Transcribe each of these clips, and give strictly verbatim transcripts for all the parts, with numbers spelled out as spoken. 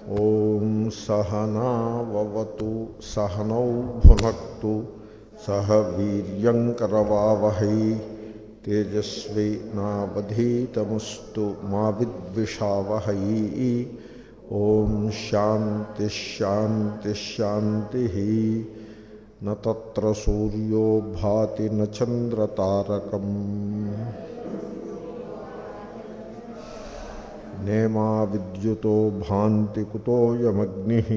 ఓం సహనావవతు సహనౌ భునక్తు సహ వీర్యంకరవావహై తేజస్వి నావధీతమస్తు మా విద్విషావహై. ఓం శాంతి శాంతి శాంతి. న తత్ర సూర్యో భాతి న చంద్రతారకం నేమా విద్యుతో భాంతి కుతోయమగ్నిః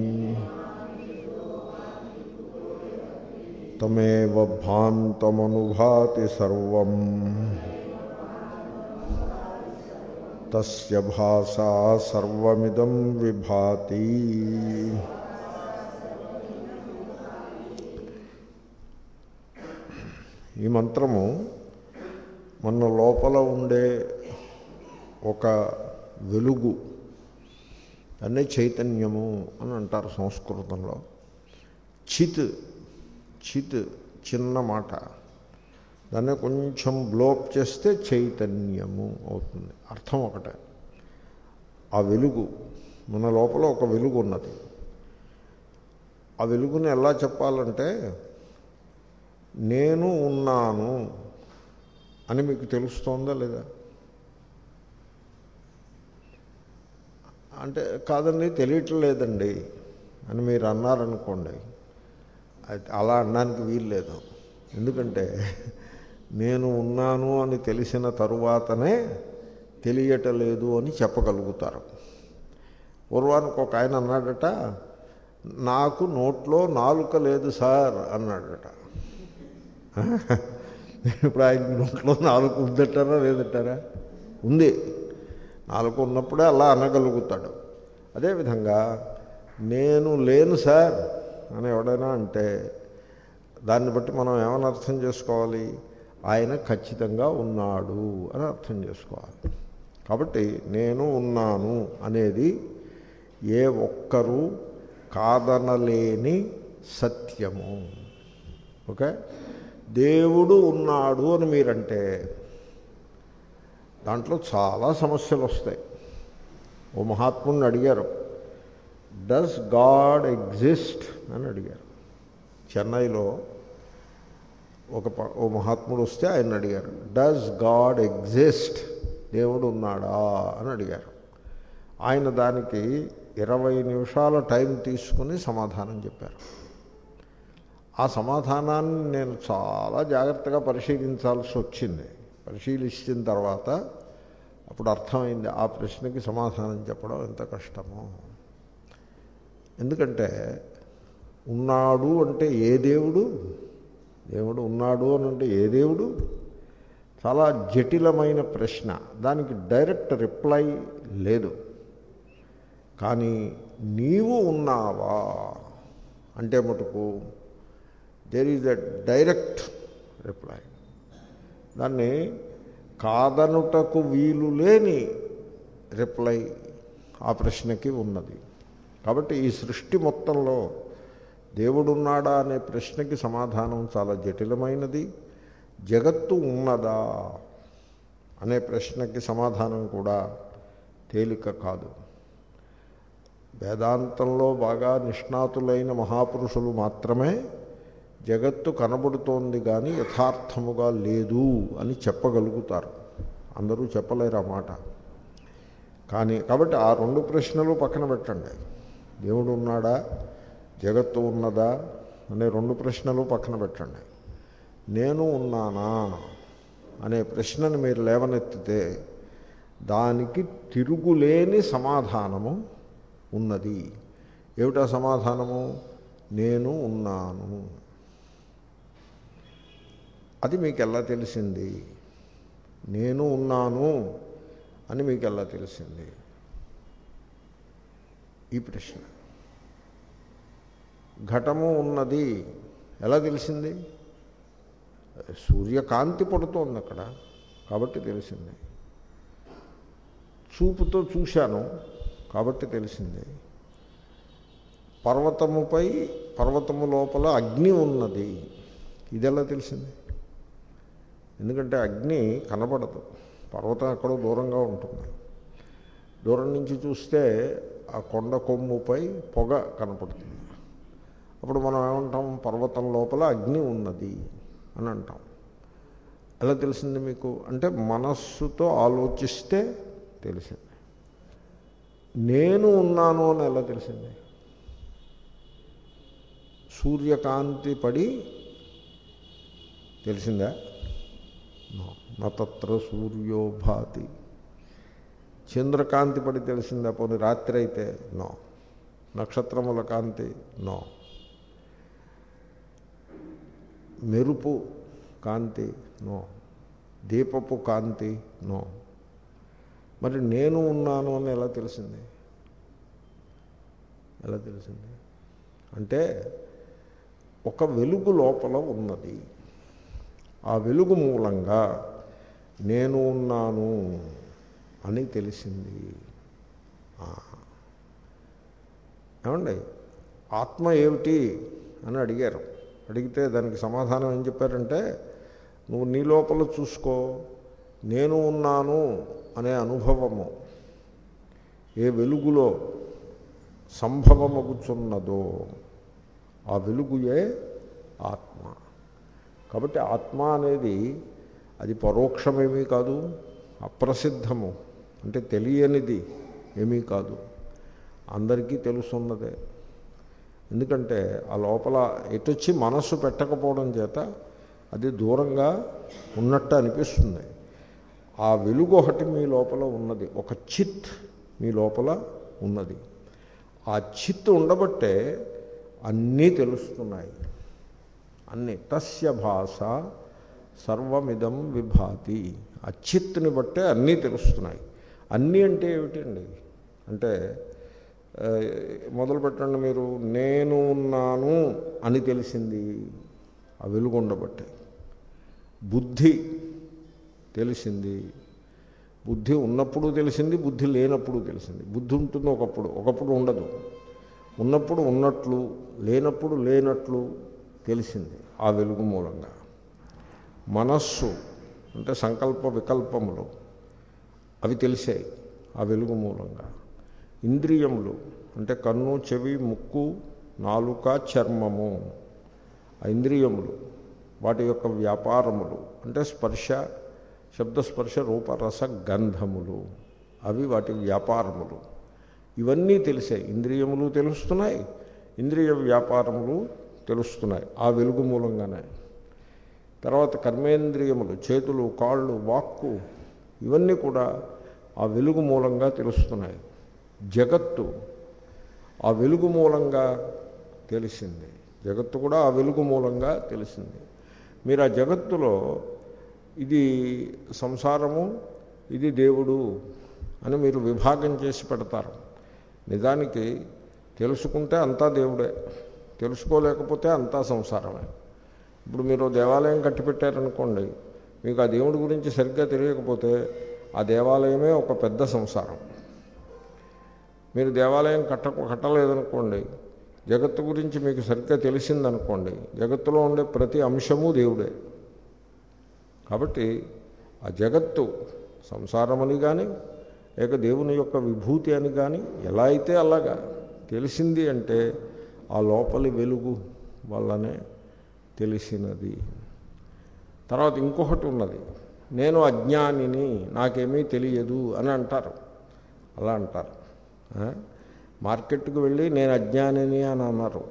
తమేవ భాంతమనుభాతి సర్వం తస్య భాసా సర్వమిదం విభాతి. ఈ మంత్రము మన లోపల ఉండే ఒక వెలుగు, దాన్నే చైతన్యము అని అంటారు సంస్కృతంలో. చిత్ చిత్ చిన్న మాట, దాన్ని కొంచెం బ్లోప్ చేస్తే చైతన్యము అవుతుంది. అర్థం ఒకటే. ఆ వెలుగు మన లోపల ఒక వెలుగు ఉన్నది. ఆ వెలుగుని ఎలా చెప్పాలంటే, నేను ఉన్నాను అని మీకు తెలుస్తోందా లేదా? అంటే కాదండి తెలియట్లేదండి అని మీరు అన్నారనుకోండి, అలా అనడానికి వీలు లేదు. ఎందుకంటే నేను ఉన్నాను అని తెలిసిన తరువాతనే తెలియటలేదు అని చెప్పగలుగుతారు. పూర్వానికి ఒక ఆయన అన్నాడట, నాకు నోట్లో నాలుక లేదు సార్ అన్నాడట. ఇప్పుడు ఆయనకి నోట్లో నాలుక ఉందట్టారా లేదంటారా? ఉంది. నాలుక ఉన్నప్పుడే అలా అనగలుగుతాడు. అదేవిధంగా నేను లేను సార్ అని ఎవడైనా అంటే దాన్ని బట్టి మనం ఏమని అర్థం చేసుకోవాలి? ఆయన ఖచ్చితంగా ఉన్నాడు అని అర్థం చేసుకోవాలి. కాబట్టి నేను ఉన్నాను అనేది ఏ ఒక్కరూ కాదనలేని సత్యము. ఓకే. దేవుడు ఉన్నాడు అని మీరంటే దాంట్లో చాలా సమస్యలు వస్తాయి. ఓ మహాత్ముడిని అడిగారు, డస్ గాడ్ ఎగ్జిస్ట్ అని అడిగారు. చెన్నైలో ఒక ఓ మహాత్ముడు వస్తే ఆయన అడిగారు, డస్ గాడ్ ఎగ్జిస్ట్, దేవుడు ఉన్నాడా అని అడిగారు. ఆయన దానికి ఇరవై నిమిషాల టైం తీసుకుని సమాధానం చెప్పారు. ఆ సమాధానాన్ని నేను చాలా జాగ్రత్తగా పరిశీలించాల్సి వచ్చింది. పరిశీలించిన తర్వాత అప్పుడు అర్థమైంది ఆ ప్రశ్నకి సమాధానం చెప్పడం ఎంత కష్టమో. ఎందుకంటే ఉన్నాడు అంటే ఏ దేవుడు? దేవుడు ఉన్నాడు అని అంటే ఏ దేవుడు? చాలా జటిలమైన ప్రశ్న. దానికి డైరెక్ట్ రిప్లై లేదు. కానీ నీవు ఉన్నావా అంటే మటుకు there is a direct reply. దాన్ని కాదనుటకు వీలు లేని రిప్లై ఆ ప్రశ్నకి ఉన్నది. కాబట్టి ఈ సృష్టి మొత్తంలో దేవుడున్నాడా అనే ప్రశ్నకి సమాధానం చాలా జటిలమైనది. జగత్తు ఉన్నదా అనే ప్రశ్నకి సమాధానం కూడా తేలిక కాదు. వేదాంతంలో బాగా నిష్ణాతులైన మహాపురుషులు మాత్రమే జగత్తు కనబడుతోంది కానీ యథార్థముగా లేదు అని చెప్పగలుగుతారు. అందరూ చెప్పలేరు ఆ మాట. కానీ కాబట్టి ఆ రెండు ప్రశ్నలు పక్కన పెట్టండి. దేవుడు ఉన్నాడా, జగత్తు ఉన్నదా అనే రెండు ప్రశ్నలు పక్కన పెట్టండి. నేను ఉన్నానా అనే ప్రశ్నను మీరు లేవనెత్తితే దానికి తిరుగులేని సమాధానము ఉన్నది. ఏమిటా సమాధానము? నేను ఉన్నాను. అది మీకు ఎలా తెలిసింది? నేను ఉన్నాను అని మీకు ఎలా తెలిసింది? ఈ ప్రశ్న. ఘటము ఉన్నది ఎలా తెలిసింది? సూర్యకాంతి పడుతోంది అక్కడ కాబట్టి తెలిసింది. చూపుతో చూశాను కాబట్టి తెలిసింది. పర్వతముపై పర్వతము లోపల అగ్ని ఉన్నది, ఇది ఎలా తెలిసింది? ఎందుకంటే అగ్ని కనబడదు, పర్వతం ఎక్కడో దూరంగా ఉంటుంది. దూరం నుంచి చూస్తే ఆ కొండ కొమ్ముపై పొగ కనపడుతుంది. అప్పుడు మనం ఏమంటాం? పర్వతం లోపల అగ్ని ఉన్నది అని అంటాం. ఎలా తెలిసింది మీకు అంటే మనస్సుతో ఆలోచిస్తే తెలిసింది. నేను ఉన్నాను అని ఎలా తెలిసింది? సూర్యకాంతి పడి తెలిసిందా? నత్ర సూర్యో భాతి. చంద్రకాంతి పడి తెలిసిందా? పోనీ రాత్రి అయితే నో. నక్షత్రముల కాంతి నో. మెరుపు కాంతి నో. దీపపు కాంతి నో. మరి నేను ఉన్నాను అని ఎలా తెలిసింది? ఎలా తెలిసింది అంటే ఒక వెలుగు లోపల ఉన్నది. ఆ వెలుగు మూలంగా నేను ఉన్నాను అని తెలిసింది. ఏమండి ఆత్మ ఏమిటి అని అడిగారు. అడిగితే దానికి సమాధానం ఏం చెప్పారంటే, నువ్వు నీ లోపల చూసుకో, నేను ఉన్నాను అనే అనుభవము ఏ వెలుగులో సంభవమగుచున్నదో ఆ వెలుగుయే ఆత్మ. కాబట్టి ఆత్మ అనేది అది పరోక్షమేమీ కాదు, అప్రసిద్ధము అంటే తెలియనిది ఏమీ కాదు, అందరికీ తెలుసున్నదే. ఎందుకంటే ఆ లోపల ఎటొచ్చి మనస్సు పెట్టకపోవడం చేత అది దూరంగా ఉన్నట్టు అనిపిస్తుంది. ఆ వెలుగు ఒకటి మీ లోపల ఉన్నది, ఒక చిత్ మీ లోపల ఉన్నది. ఆ చిత్ ఉండబట్టే అన్నీ తెలుస్తున్నాయి. అన్నీ తస్య భాష సర్వమిదం విభాతి. ఆ చిత్తుని బట్టే అన్నీ తెలుస్తున్నాయి. అన్నీ అంటే ఏమిటండి అంటే మొదలు పెట్టండి మీరు, నేను ఉన్నాను అని తెలిసింది ఆ వెలుగు ఉండబట్టే. బుద్ధి తెలిసింది, బుద్ధి ఉన్నప్పుడు తెలిసింది, బుద్ధి లేనప్పుడు తెలిసింది. బుద్ధి ఉంటుంది ఒకప్పుడు, ఒకప్పుడు ఉండదు. ఉన్నప్పుడు ఉన్నట్లు, లేనప్పుడు లేనట్లు తెలిసింది ఆ వెలుగు మూలంగా. మనస్సు అంటే సంకల్ప వికల్పములు అవి తెలిసాయి ఆ వెలుగు మూలంగా. ఇంద్రియములు అంటే కన్ను, చెవి, ముక్కు, నాలుక, చర్మము, ఆ ఇంద్రియములు వాటి యొక్క వ్యాపారములు అంటే స్పర్శ, శబ్దస్పర్శ, రూపరస, గంధములు, అవి వాటి వ్యాపారములు. ఇవన్నీ తెలిసాయి. ఇంద్రియములు తెలుస్తున్నాయి, ఇంద్రియ వ్యాపారములు తెలుస్తున్నాయి ఆ వెలుగు మూలంగానే. తర్వాత కర్మేంద్రియములు, చేతులు, కాళ్ళు, వాక్కు, ఇవన్నీ కూడా ఆ వెలుగు మూలంగా తెలుస్తున్నాయి. జగత్తు ఆ వెలుగు మూలంగా తెలిసింది. జగత్తు కూడా ఆ వెలుగు మూలంగా తెలిసింది. మీరు ఆ జగత్తులో ఇది సంసారము, ఇది దేవుడు అని మీరు విభాగం చేసి పెడతారు. నిజానికి తెలుసుకుంటే అంతా దేవుడే, తెలుసుకోలేకపోతే అంతా సంసారమే. ఇప్పుడు మీరు దేవాలయం కట్టిపెట్టారనుకోండి, మీకు ఆ దేవుడి గురించి సరిగ్గా తెలియకపోతే ఆ దేవాలయమే ఒక పెద్ద సంసారం. మీరు దేవాలయం కట్ట కట్టలేదనుకోండి, జగత్తు గురించి మీకు సరిగ్గా తెలిసిందనుకోండి, జగత్తులో ఉండే ప్రతి అంశము దేవుడే. కాబట్టి ఆ జగత్తు సంసారమని కానీ లేక దేవుని యొక్క విభూతి అని కానీ ఎలా అయితే అలాగా తెలిసింది అంటే ఆ లోపలి వెలుగు వల్లనే తెలిసినది. తర్వాత ఇంకొకటి ఉన్నది, నేను అజ్ఞానిని, నాకేమీ తెలియదు అని అంటారు. అలా అంటారు. మార్కెట్కి వెళ్ళి నేను అజ్ఞానిని అని అన్నారు,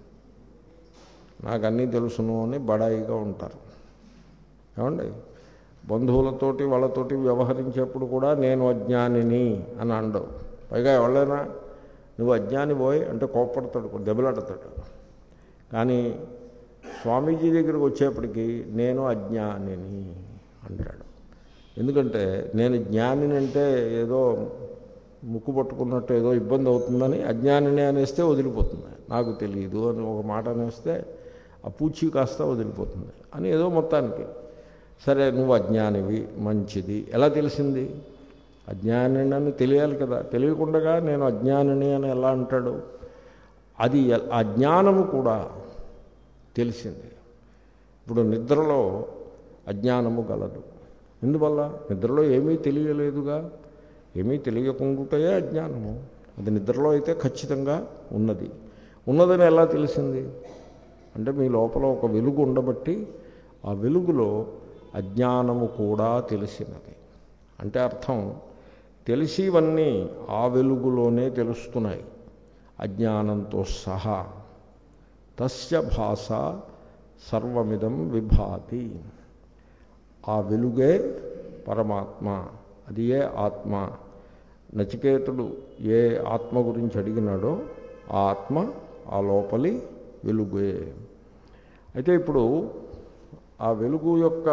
నాకు అన్నీ తెలుసును అని బడాయిగా ఉంటారు. ఏమండి బంధువులతోటి వాళ్ళతోటి వ్యవహరించేప్పుడు కూడా నేను అజ్ఞానిని అని అండవు. పైగా ఎవరైనా నువ్వు అజ్ఞాని పోయి అంటే కోప్పడతాడు, దెబ్బలాడతాడు. కానీ స్వామీజీ దగ్గరికి వచ్చేప్పటికీ నేను అజ్ఞానిని అంటాడు. ఎందుకంటే నేను జ్ఞానిని అంటే ఏదో ముక్కు పట్టుకున్నట్టు ఏదో ఇబ్బంది అవుతుందని అజ్ఞానిని అనేస్తే వదిలిపోతుంది. నాకు తెలియదు అని ఒక మాట అనేస్తే ఆ పూచి కాస్త వదిలిపోతుంది అని ఏదో మొత్తానికి. సరే నువ్వు అజ్ఞానివి, మంచిది. ఎలా తెలిసింది? అజ్ఞానిని అని తెలియాలి కదా. తెలియకుండా నేను అజ్ఞానిని అని ఎలా అంటాడు? అది అజ్ఞానము కూడా తెలిసింది. ఇప్పుడు నిద్రలో అజ్ఞానము గలదు. ఎందువల్ల? నిద్రలో ఏమీ తెలియలేదుగా. ఏమీ తెలియకుండాయే అజ్ఞానము. అది నిద్రలో అయితే ఖచ్చితంగా ఉన్నది. ఉన్నదని ఎలా తెలిసింది అంటే మీ లోపల ఒక వెలుగు ఉండబట్టి ఆ వెలుగులో అజ్ఞానము కూడా తెలిసినది. అంటే అర్థం తెలిసివన్నీ ఆ వెలుగులోనే తెలుస్తున్నాయి అజ్ఞానంతో సహా. తస్య భాష సర్వమిదం విభాతి. ఆ వెలుగే పరమాత్మ, అది ఏ ఆత్మ. నచికేతుడు ఏ ఆత్మ గురించి అడిగినాడో ఆ ఆత్మ ఆ లోపలి వెలుగే. అయితే ఇప్పుడు ఆ వెలుగు యొక్క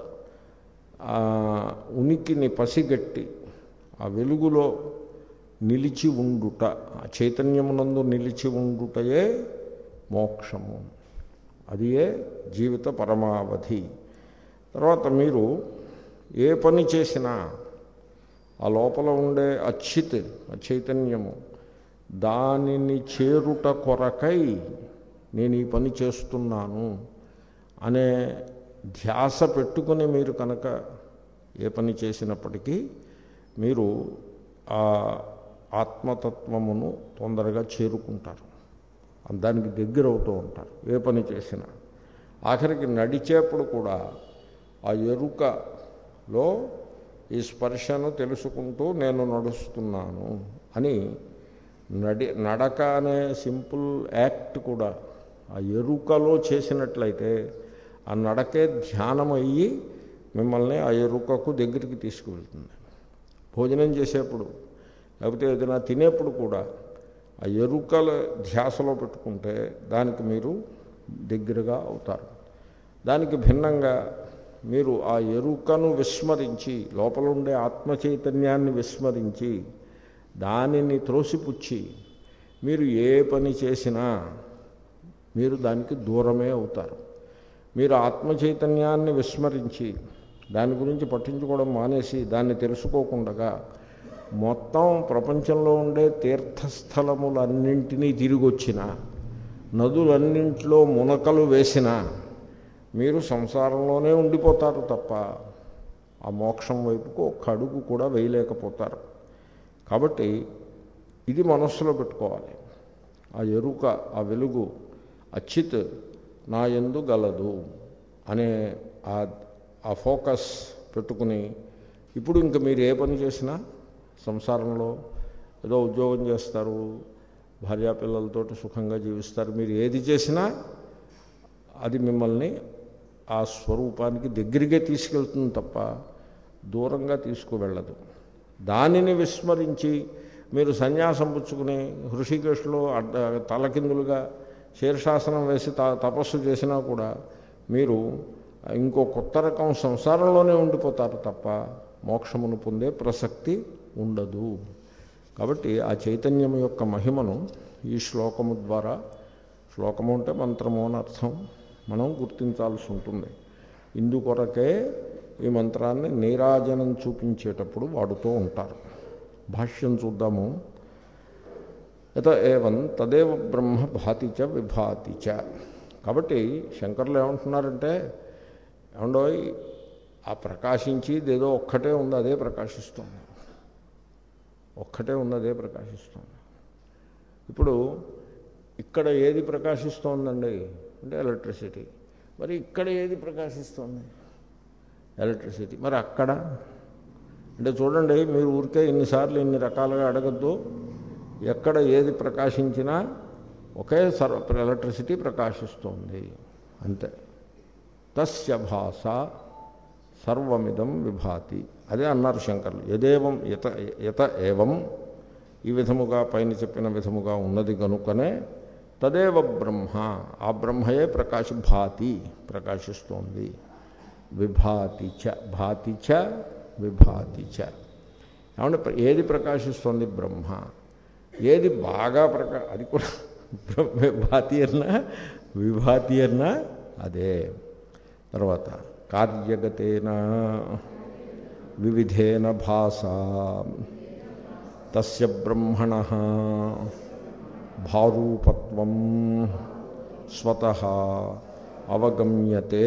ఉనికిని పసిగట్టి ఆ వెలుగులో నిలిచి ఉండుట, ఆ చైతన్యమునందు నిలిచి ఉండుటయే మోక్షము. అది ఏ జీవిత పరమావధి. తర్వాత మీరు ఏ పని చేసినా ఆ లోపల ఉండే అచ్యుత్ ఆ చైతన్యము దానిని చేరుట కొరకై నేను ఈ పని చేస్తున్నాను అనే ధ్యాస పెట్టుకుని మీరు కనుక ఏ పని చేసినప్పటికీ మీరు ఆ ఆత్మతత్వమును తొందరగా చేరుకుంటారు, దానికి దగ్గర అవుతూ ఉంటారు ఏ పని చేసినా. ఆఖరికి నడిచేప్పుడు కూడా ఆ ఎరుకలో ఈ స్పర్శను తెలుసుకుంటూ నేను నడుస్తున్నాను అని నడి నడక అనే సింపుల్ యాక్ట్ కూడా ఆ ఎరుకలో చేసినట్లయితే ఆ నడకే ధ్యానం అయ్యి మిమ్మల్ని ఆ ఎరుకకు దగ్గరికి తీసుకువెళ్తుంది. భోజనం చేసేప్పుడు లేకపోతే ఏదైనా తినేప్పుడు కూడా ఆ ఎరుకల ధ్యాసలో పెట్టుకుంటే దానికి మీరు దగ్గరగా అవుతారు. దానికి భిన్నంగా మీరు ఆ ఎరుకను విస్మరించి లోపల ఉండే ఆత్మ చైతన్యాన్ని విస్మరించి దానిని త్రోసిపుచ్చి మీరు ఏ పని చేసినా మీరు దానికి దూరమే అవుతారు. మీరు ఆత్మ చైతన్యాన్ని విస్మరించి దాని గురించి పట్టించుకోవడం మానేసి దాన్ని తెలుసుకోకుండా మొత్తం ప్రపంచంలో ఉండే తీర్థస్థలములన్నింటినీ తిరిగి వచ్చిన నదులన్నింటిలో మునకలు వేసిన మీరు సంసారంలోనే ఉండిపోతారు తప్ప ఆ మోక్షం వైపుకు ఒక్క అడుగు కూడా వేయలేకపోతారు. కాబట్టి ఇది మనస్సులో పెట్టుకోవాలి. ఆ ఎరుక ఆ వెలుగు అచ్యుత్ నా యందు గలదు అనే ఆ ఫోకస్ పెట్టుకుని ఇప్పుడు ఇంక మీరు ఏ పని చేసినా సంసారంలో ఏదో ఉద్యోగం చేస్తారు, భార్యాపిల్లలతో సుఖంగా జీవిస్తారు, మీరు ఏది చేసినా అది మిమ్మల్ని ఆ స్వరూపానికి దగ్గరికే తీసుకెళ్తుంది తప్ప దూరంగా తీసుకువెళ్ళదు. దానిని విస్మరించి మీరు సన్యాసం పుచ్చుకుని హృషికేశ్లో అడ్డ తలకిందులుగా శీర్షాసనం వేసి త తపస్సు చేసినా కూడా మీరు ఇంకో కొత్త రకం సంసారంలోనే ఉండిపోతారు తప్ప మోక్షమును పొందే ప్రసక్తి ఉండదు. కాబట్టి ఆ చైతన్యం యొక్క మహిమను ఈ శ్లోకము ద్వారా, శ్లోకము అంటే మంత్రము అని అర్థం, మనం గుర్తించాల్సి ఉంటుంది. ఇందుకొరకే ఈ మంత్రాన్ని నీరాజనం చూపించేటప్పుడు వాడుతూ ఉంటారు. భాష్యం చూద్దాము. యత ఏవం తదేవ బ్రహ్మ భాతిచ విభాతిచ. కాబట్టి శంకర్లు ఏమంటున్నారంటే, ఏమండో ఆ ప్రకాశించేది ఏదో ఒక్కటే ఉంది, అదే ప్రకాశిస్తుంది, ఒక్కటే ఉంది, అదే ప్రకాశిస్తుంది. ఇప్పుడు ఇక్కడ ఏది ప్రకాశిస్తోందండి అంటే ఎలక్ట్రిసిటీ. మరి ఇక్కడ ఏది ప్రకాశిస్తుంది? ఎలక్ట్రిసిటీ. మరి అక్కడ అంటే చూడండి, మీరు ఊరికే ఇన్నిసార్లు ఇన్ని రకాలుగా అడగద్దు. ఎక్కడ ఏది ప్రకాశించినా ఒకే సర్వ ఎలక్ట్రిసిటీ ప్రకాశిస్తుంది అంతే. తస్య భాష సర్వమిదం విభాతి. అదే అన్నారు శంకర్లు. యదేవం యత యత ఏవం, ఈ విధముగా పైన చెప్పిన విధముగా ఉన్నది కనుకనే తదేవ బ్రహ్మ, ఆ బ్రహ్మయే ప్రకాశ భాతి ప్రకాశిస్తోంది. విభాతిచ, భాతిచ విభాతిచ. ఏమంటే ఏది ప్రకాశిస్తోంది? బ్రహ్మ. ఏది బాగా ప్రకా అది కూడా భాతి అన్నా విభాతి అన్నా అదే. తర్వాత కార్యగతేన వివిధేన భాష తస్య బ్రహ్మణః భారూపత్వం స్వతః అవగమ్యతే.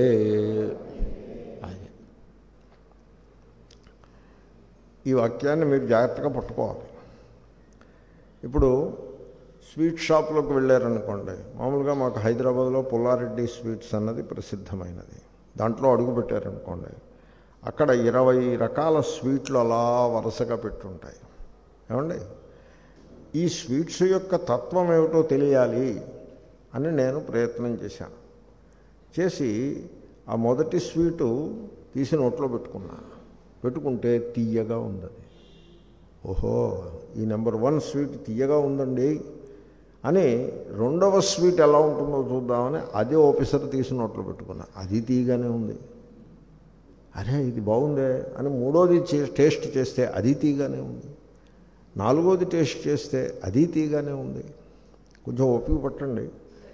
ఈ వాక్యాన్ని మీరు జాగ్రత్తగా పట్టుకోవాలి. ఇప్పుడు స్వీట్ షాప్లోకి వెళ్ళారనుకోండి, మామూలుగా మాకు హైదరాబాద్లో పుల్లారెడ్డి స్వీట్స్ అన్నది ప్రసిద్ధమైనది. దాంట్లో అడుగుపెట్టారనుకోండి, అక్కడ ఇరవై రకాల స్వీట్లు అలా వరుసగా పెట్టుంటాయి. ఏమండి, ఈ స్వీట్స్ యొక్క తత్వం ఏమిటో తెలియాలి అని నేను ప్రయత్నం చేశాను. చేసి ఆ మొదటి స్వీటు తీసి నోట్లో పెట్టుకున్నాను. పెట్టుకుంటే తీయగా ఉందని, ఓహో ఈ నెంబర్ వన్ స్వీట్ తీయగా ఉందండి అని రెండవ స్వీట్ ఎలా ఉంటుందో చూద్దామని అదే ఆఫీసర్ తీసి నోట్లో పెట్టుకున్నా. అది తీయగానే ఉంది. అరే ఇది బాగుందే అని మూడోది టేస్ట్ చేస్తే అది తీయగానే ఉంది. నాలుగోది టేస్ట్ చేస్తే అది తీయగానే ఉంది. కొంచెం ఓపిక పట్టండి.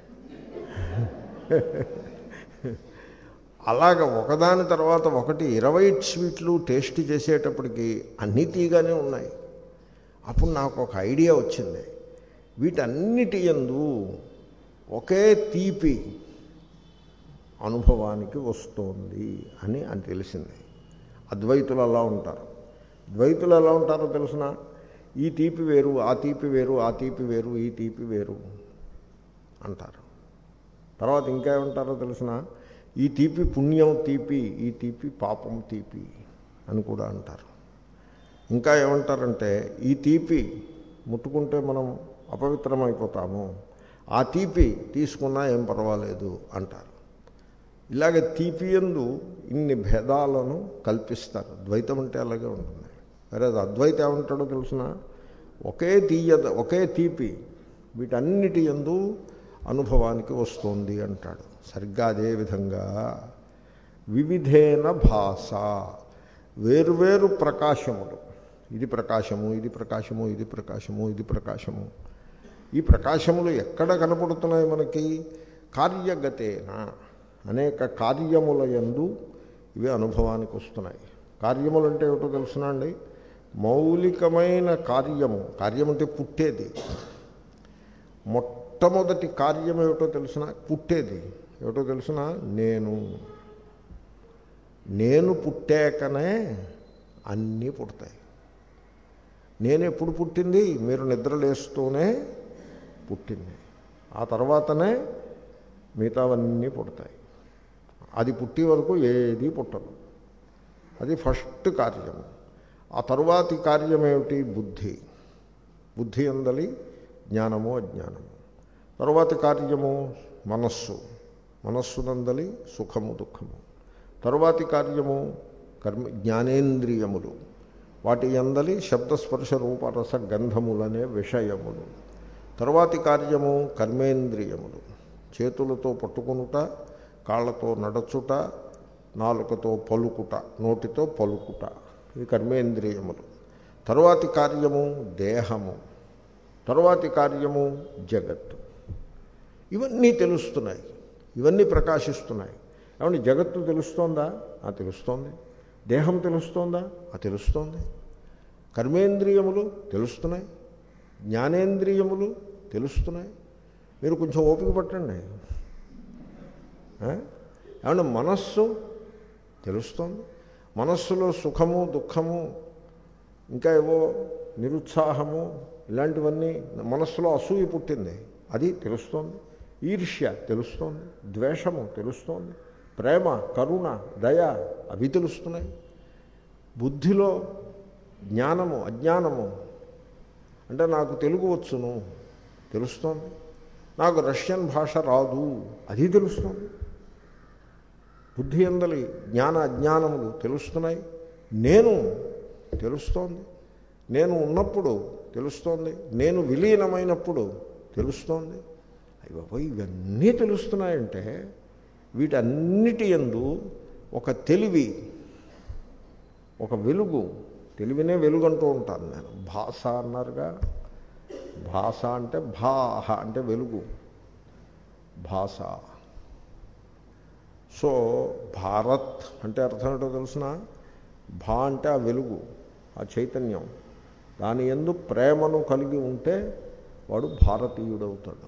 అలాగ ఒకదాని తర్వాత ఒకటి ఇరవై స్వీట్లు టేస్ట్ చేసేటప్పటికి అన్నీ తీయగానే ఉన్నాయి. అప్పుడు నాకు ఒక ఐడియా వచ్చింది. వీటన్నిటి యందు ఒకే తీపి అనుభవానికి వస్తోంది అని అని తెలిసింది. అద్వైతులు అలా ఉంటారు. ద్వైతులు ఎలా ఉంటారో తెలుసిన, ఈ తీపి వేరు, ఆ తీపి వేరు, ఆ తీపి వేరు, ఈ తీపి వేరు అంటారు. తర్వాత ఇంకా ఏమంటారో తెలిసిన, ఈ తీపి పుణ్యం తీపి, ఈ తీపి పాపం తీపి అని కూడా అంటారు. ఇంకా ఏమంటారంటే, ఈ తీపి ముట్టుకుంటే మనం అపవిత్రమైపోతాము, ఆ తీపి తీసుకున్నా ఏం పర్వాలేదు అంటారు. ఇలాగ తీపి యందు ఇన్ని భేదాలను కల్పిస్తారు. ద్వైతం అంటే అలాగే ఉంటుంది. వేరే అద్వైతం ఏమంటాడో తెలుసిన, ఒకే తీయ ఒకే తీపి వీటన్నిటి యందు అనుభవానికి వస్తుంది అంటాడు. సరిగ్గా అదేవిధంగా వివిధేన భాష, వేరువేరు ప్రకాశములు, ఇది ప్రకాశము, ఇది ప్రకాశము, ఇది ప్రకాశము, ఇది ప్రకాశము. ఈ ప్రకాశములు ఎక్కడ కనపడుతున్నాయి మనకి? కార్యగతేన, అనేక కార్యముల యందు ఇవి అనుభవానికి వస్తున్నాయి. కార్యములు అంటే ఏమిటో తెలుసునా అండి? మౌలికమైన కార్యము, కార్యం అంటే పుట్టేది. మొట్టమొదటి కార్యం ఏమిటో తెలుసిన? పుట్టేది ఏమిటో తెలుసిన? నేను. నేను పుట్టాకనే అన్నీ పుడతాయి. నేను ఎప్పుడు పుట్టింది? మీరు నిద్రలేస్తూనే పుట్టింది. ఆ తర్వాతనే మిగతావన్నీ పుడతాయి. అది పుట్టే వరకు ఏది పుట్టదు. అది ఫస్ట్ కార్యము. ఆ తరువాతి కార్యం ఏమిటి? బుద్ధి. బుద్ధి అందలి జ్ఞానము అజ్ఞానము. తరువాతి కార్యము మనస్సు. మనస్సునందలి సుఖము దుఃఖము. తరువాతి కార్యము కర్మ జ్ఞానేంద్రియములు. వాటి యందలి శబ్దస్పర్శ రూపరస గంధములనే విషయములు. తరువాతి కార్యము కర్మేంద్రియములు. చేతులతో పట్టుకొనుట, కాళ్ళతో నడచుట, నాలుకతో పలుకుట, నోటితో పలుకుట, ఇది కర్మేంద్రియములు. తరువాతి కార్యము దేహము. తరువాతి కార్యము జగత్తు. ఇవన్నీ తెలుస్తున్నాయి, ఇవన్నీ ప్రకాశిస్తున్నాయి. ఏమంటే జగత్తు తెలుస్తోందా? ఆ తెలుస్తోంది. దేహం తెలుస్తోందా? ఆ తెలుస్తోంది. కర్మేంద్రియములు తెలుస్తున్నాయి, జ్ఞానేంద్రియములు తెలుస్తున్నాయి. మీరు కొంచెం ఓపిక పట్టండి. ఏమన్నా మనస్సు తెలుస్తోంది. మనస్సులో సుఖము దుఃఖము, ఇంకా ఏవో నిరుత్సాహము, ఇలాంటివన్నీ. మనస్సులో అసూయ పుట్టింది, అది తెలుస్తోంది. ఈర్ష్య తెలుస్తోంది, ద్వేషము తెలుస్తోంది, ప్రేమ కరుణ దయ అవి తెలుస్తున్నాయి. బుద్ధిలో జ్ఞానము అజ్ఞానము, అంటే నాకు తెలుగు వచ్చును తెలుస్తోంది, నాకు రష్యన్ భాష రాదు అది తెలుస్తోంది. బుద్ధి అందలి జ్ఞాన అజ్ఞానములు తెలుస్తున్నాయి. నేను తెలుస్తోంది, నేను ఉన్నప్పుడు తెలుస్తోంది, నేను విలీనమైనప్పుడు తెలుస్తోంది. అయ్యో ఇవన్నీ తెలుస్తున్నాయంటే వీటన్నిటి యందు ఒక తెలివి, ఒక వెలుగు, తెలివినే వెలుగు అంటూ ఉంటాను నేను. భాష అన్నారుగా, భాష అంటే భాహ అంటే వెలుగు, భాష. సో భారత్ అంటే అర్థం ఏంటో తెలుసిన? భా అంటే ఆ వెలుగు, ఆ చైతన్యం. దాని యందు ప్రేమను కలిగి ఉంటే వాడు భారతీయుడవుతాడు.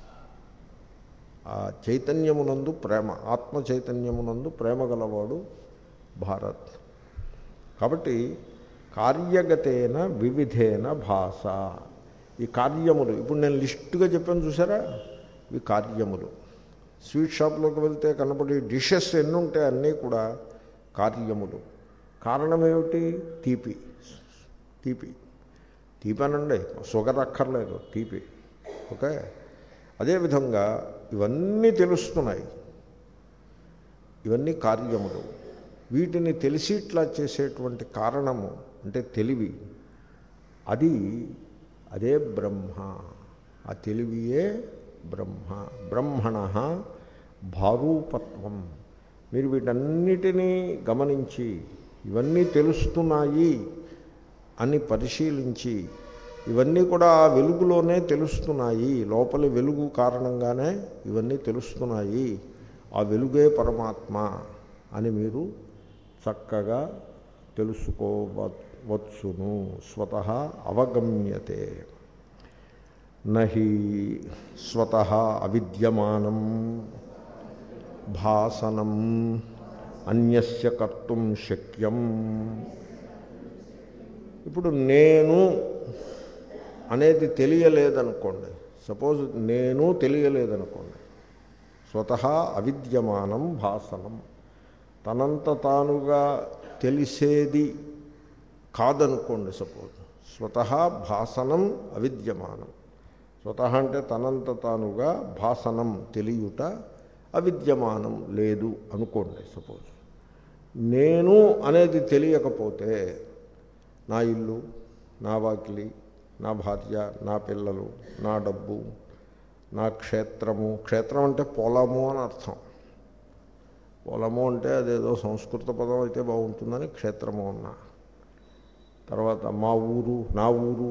ఆ చైతన్యమునందు ప్రేమ, ఆత్మ చైతన్యమునందు ప్రేమ గలవాడు భారత్. కాబట్టి కార్యగతేన వివిధేన భాష, ఈ కార్యములు ఇప్పుడు నేను లిస్టుగా చెప్పాను చూసారా, ఇవి కార్యములు. స్వీట్ షాప్లోకి వెళ్తే కనపడే డిషెస్ ఎన్ని ఉంటాయి అన్నీ కూడా కార్యములు. కారణం ఏమిటి? తీపి. తీపి తీపి అనండి, షుగర్ అక్కర్లేదు, తీపి. ఓకే. అదేవిధంగా ఇవన్నీ తెలుస్తున్నాయి, ఇవన్నీ కార్యములు. వీటిని తెలిసి ఇట్లా చేసేటువంటి కారణము అంటే తెలివి, అది అదే బ్రహ్మ. ఆ తెలివియే బ్రహ్మ. బ్రహ్మణ భారూపత్వం. మీరు వీటన్నిటినీ గమనించి ఇవన్నీ తెలుస్తున్నాయి అని పరిశీలించి, ఇవన్నీ కూడా ఆ వెలుగులోనే తెలుస్తున్నాయి, లోపలి వెలుగు కారణంగానే ఇవన్నీ తెలుస్తున్నాయి, ఆ వెలుగే పరమాత్మ అని మీరు చక్కగా తెలుసుకోవచ్చును. స్వతః అవగమ్యతే. నహి స్వతః అవిద్యమానం భాసనం అన్యస్య కర్తుం శక్యం. ఇప్పుడు నేను అనేది తెలియలేదనుకోండి, సపోజ్ నేను తెలియలేదనుకోండి, స్వతః అవిద్యమానం భాసనం, తనంత తానుగా తెలిసేది కాదనుకోండి. సపోజ్ స్వతః భాసనం అవిద్యమానం. స్వతః అంటే తనంత తానుగా, భాసనం తెలియుట, అవిద్యమానం లేదు అనుకోండి. సపోజ్ నేను అనేది తెలియకపోతే నా ఇల్లు, నా వాకిలి, నా భార్య, నా పిల్లలు, నా డబ్బు, నా క్షేత్రము, క్షేత్రం అంటే పొలము అని అర్థం. పొలము అంటే అదేదో సంస్కృత పదం అయితే బాగుంటుందని క్షేత్రము అన్నా. తర్వాత మా ఊరు, నా ఊరు,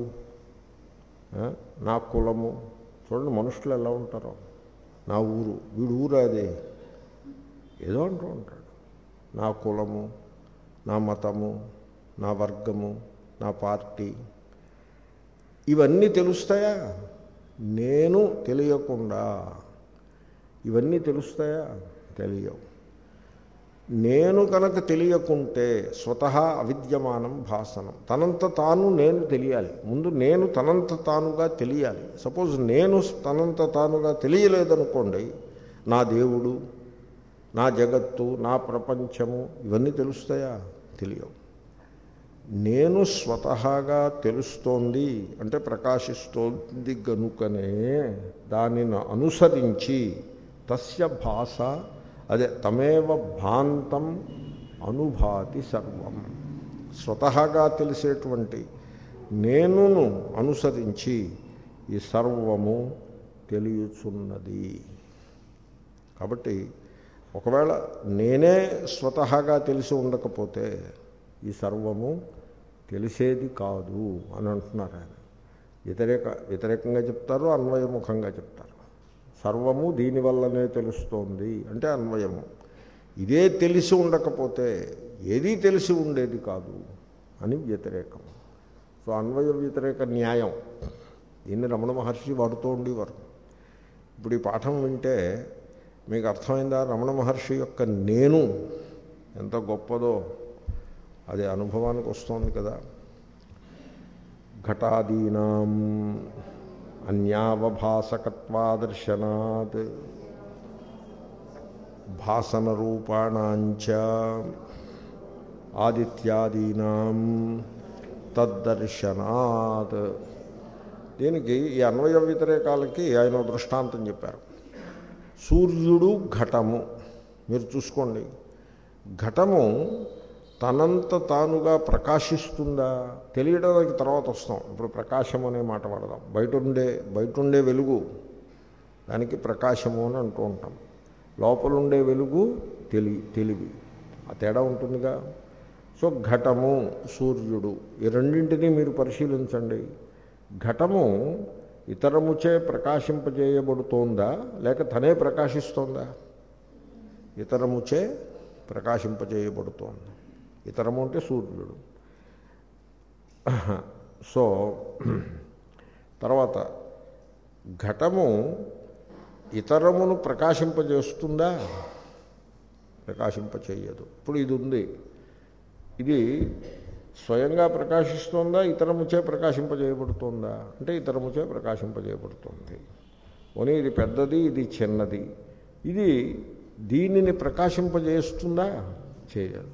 నా కులము. చూడండి మనుషులు ఎలా ఉంటారో. నా ఊరు, వీడు ఊరు, అది ఏదో అంటూ ఉంటాడు. నా కులము, నా మతము, నా వర్గము, నా పార్టీ, ఇవన్నీ తెలుస్తాయా? నేను తెలియకుండా ఇవన్నీ తెలుస్తాయా? తెలియవు. నేను కనుక తెలియకుంటే స్వతః అవిద్యమానం భాసనం. తనంత తాను నేను తెలియాలి. ముందు నేను తనంత తానుగా తెలియాలి. సపోజ్ నేను తనంత తానుగా తెలియలేదనుకోండి, నా దేవుడు, నా జగత్తు, నా ప్రపంచము, ఇవన్నీ తెలుస్తాయా? తెలియవు. నేను స్వతహాగా తెలుస్తోంది అంటే ప్రకాశిస్తోంది గనుకనే దానిని అనుసరించి తస్య భాష, అదే తమేవ భాంతం అనుభాతి సర్వం. స్వతహాగా తెలిసేటువంటి నేనును అనుసరించి ఈ సర్వము తెలియచున్నది. కాబట్టి ఒకవేళ నేనే స్వతహాగా తెలిసి ఉండకపోతే ఈ సర్వము తెలిసేది కాదు అని అంటున్నారు ఆయన. వ్యతిరేక వ్యతిరేకంగా చెప్తారు, అన్వయముఖంగా చెప్తారు. సర్వము దీనివల్లనే తెలుస్తోంది అంటే అన్వయము. ఇదే తెలిసి ఉండకపోతే ఏదీ తెలిసి ఉండేది కాదు అని వ్యతిరేకం. సో అన్వయ వ్యతిరేక న్యాయం, దీన్ని రమణ మహర్షి వాడుతూ ఉండేవారు. ఇప్పుడు ఈ పాఠం వింటే మీకు అర్థమైందా? రమణ మహర్షి యొక్క నేను ఎంత గొప్పదో అది అనుభవానికి వస్తుంది కదా. ఘటాదీనాం అన్యావభాసకత్వాదర్శనాత్ భాసన రూపాణాంచ ఆదిత్యాదీనాం తద్దర్శనాత్. దీనికి ఈ అన్వయ వ్యతిరేకాలకి ఆయన దృష్టాంతం చెప్పారు. సూర్యుడు ఘటము, మీరు చూసుకోండి. ఘటము తనంత తానుగా ప్రకాశిస్తుందా? తెలియడానికి తర్వాత వస్తాం. ఇప్పుడు ప్రకాశం అనే మాట వాడదాం. బయట ఉండే బయట ఉండే వెలుగు దానికి ప్రకాశము అని అంటూ ఉంటాం. లోపలుండే వెలుగు తెలి తెలివి. ఆ తేడా ఉంటుందిగా. సో ఘటము, సూర్యుడు, ఈ రెండింటినీ మీరు పరిశీలించండి. ఘటము ఇతరముచే ప్రకాశింపజేయబడుతోందా లేక తనే ప్రకాశిస్తోందా? ఇతరముచే ప్రకాశింపజేయబడుతోంది. ఇతరము అంటే సూర్యుడు. సో తర్వాత ఘటము ఇతరమును ప్రకాశింపజేస్తుందా? ప్రకాశింపచేయదు. ఇప్పుడు ఇది ఉంది, ఇది స్వయంగా ప్రకాశిస్తోందా, ఇతరముచే ప్రకాశింపజేయబడుతోందా అంటే ఇతరముచే ప్రకాశింపజేయబడుతోంది. పోనీ ఇది పెద్దది, ఇది చిన్నది, ఇది దీనిని ప్రకాశింపజేస్తుందా? చేయదు.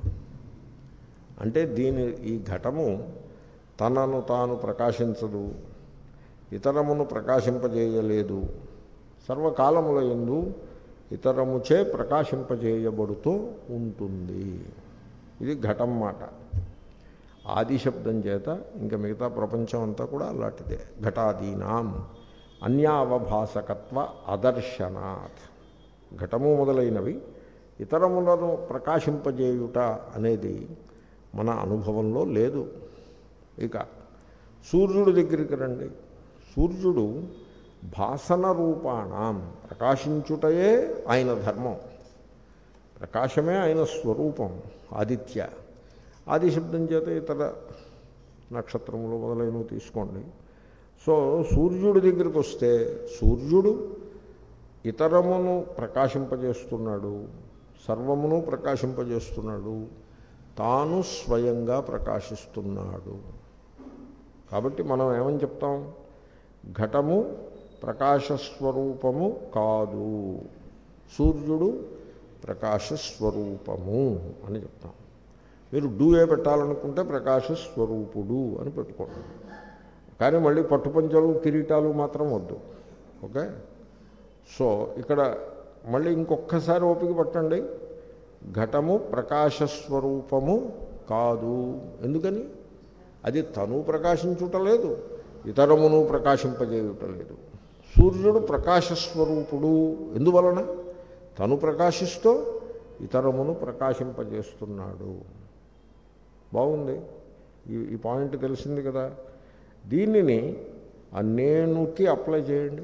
అంటే దీని ఈ ఘటము తనను తాను ప్రకాశించదు, ఇతరమును ప్రకాశింపజేయలేదు, సర్వకాలముల యందు ఇతరముచే ప్రకాశింపజేయబడుతూ ఉంటుంది. ఇది ఘటం మాట. ఆది శబ్దం చేత ఇంకా మిగతా ప్రపంచం అంతా కూడా అలాంటిదే. ఘటాదీనాం అన్యావభాసకత్వ అదర్శనాత్. ఘటము మొదలైనవి ఇతరములను ప్రకాశింపజేయుట అనేది మన అనుభవంలో లేదు. ఇక సూర్యుడి దగ్గరికి రండి. సూర్యుడు భాసన రూపాణం, ప్రకాశించుటయే ఆయన ధర్మం, ప్రకాశమే ఆయన స్వరూపం. ఆదిత్య ఆది శబ్దం చేత ఇతర నక్షత్రములు మొదలైనవి తీసుకోండి. సో సూర్యుడి దగ్గరికి వస్తే సూర్యుడు ఇతరమును ప్రకాశింపజేస్తున్నాడు, సర్వమును ప్రకాశింపజేస్తున్నాడు, తాను స్వయంగా ప్రకాశిస్తున్నాడు. కాబట్టి మనం ఏమని చెప్తాం? ఘటము ప్రకాశస్వరూపము కాదు, సూర్యుడు ప్రకాశస్వరూపము అని చెప్తాం. మీరు డూ ఏ పెట్టాలనుకుంటే ప్రకాశస్వరూపుడు అని పెట్టుకోండి. కానీ మళ్ళీ పట్టుపంచలు కిరీటాలు మాత్రం వద్దు. ఓకే. సో ఇక్కడ మళ్ళీ ఇంకొక్కసారి ఓపిక పట్టండి. ఘటము ప్రకాశస్వరూపము కాదు. ఎందుకని? అది తను ప్రకాశించుటలేదు, ఇతరమును ప్రకాశింపజేయుటలేదు. సూర్యుడు ప్రకాశస్వరూపుడు. ఎందువలన? తను ప్రకాశిస్తూ ఇతరమును ప్రకాశింపజేస్తున్నాడు. బాగుంది. ఈ ఈ పాయింట్ తెలిసింది కదా. దీనిని ఆ నేనుకి అప్లై చేయండి.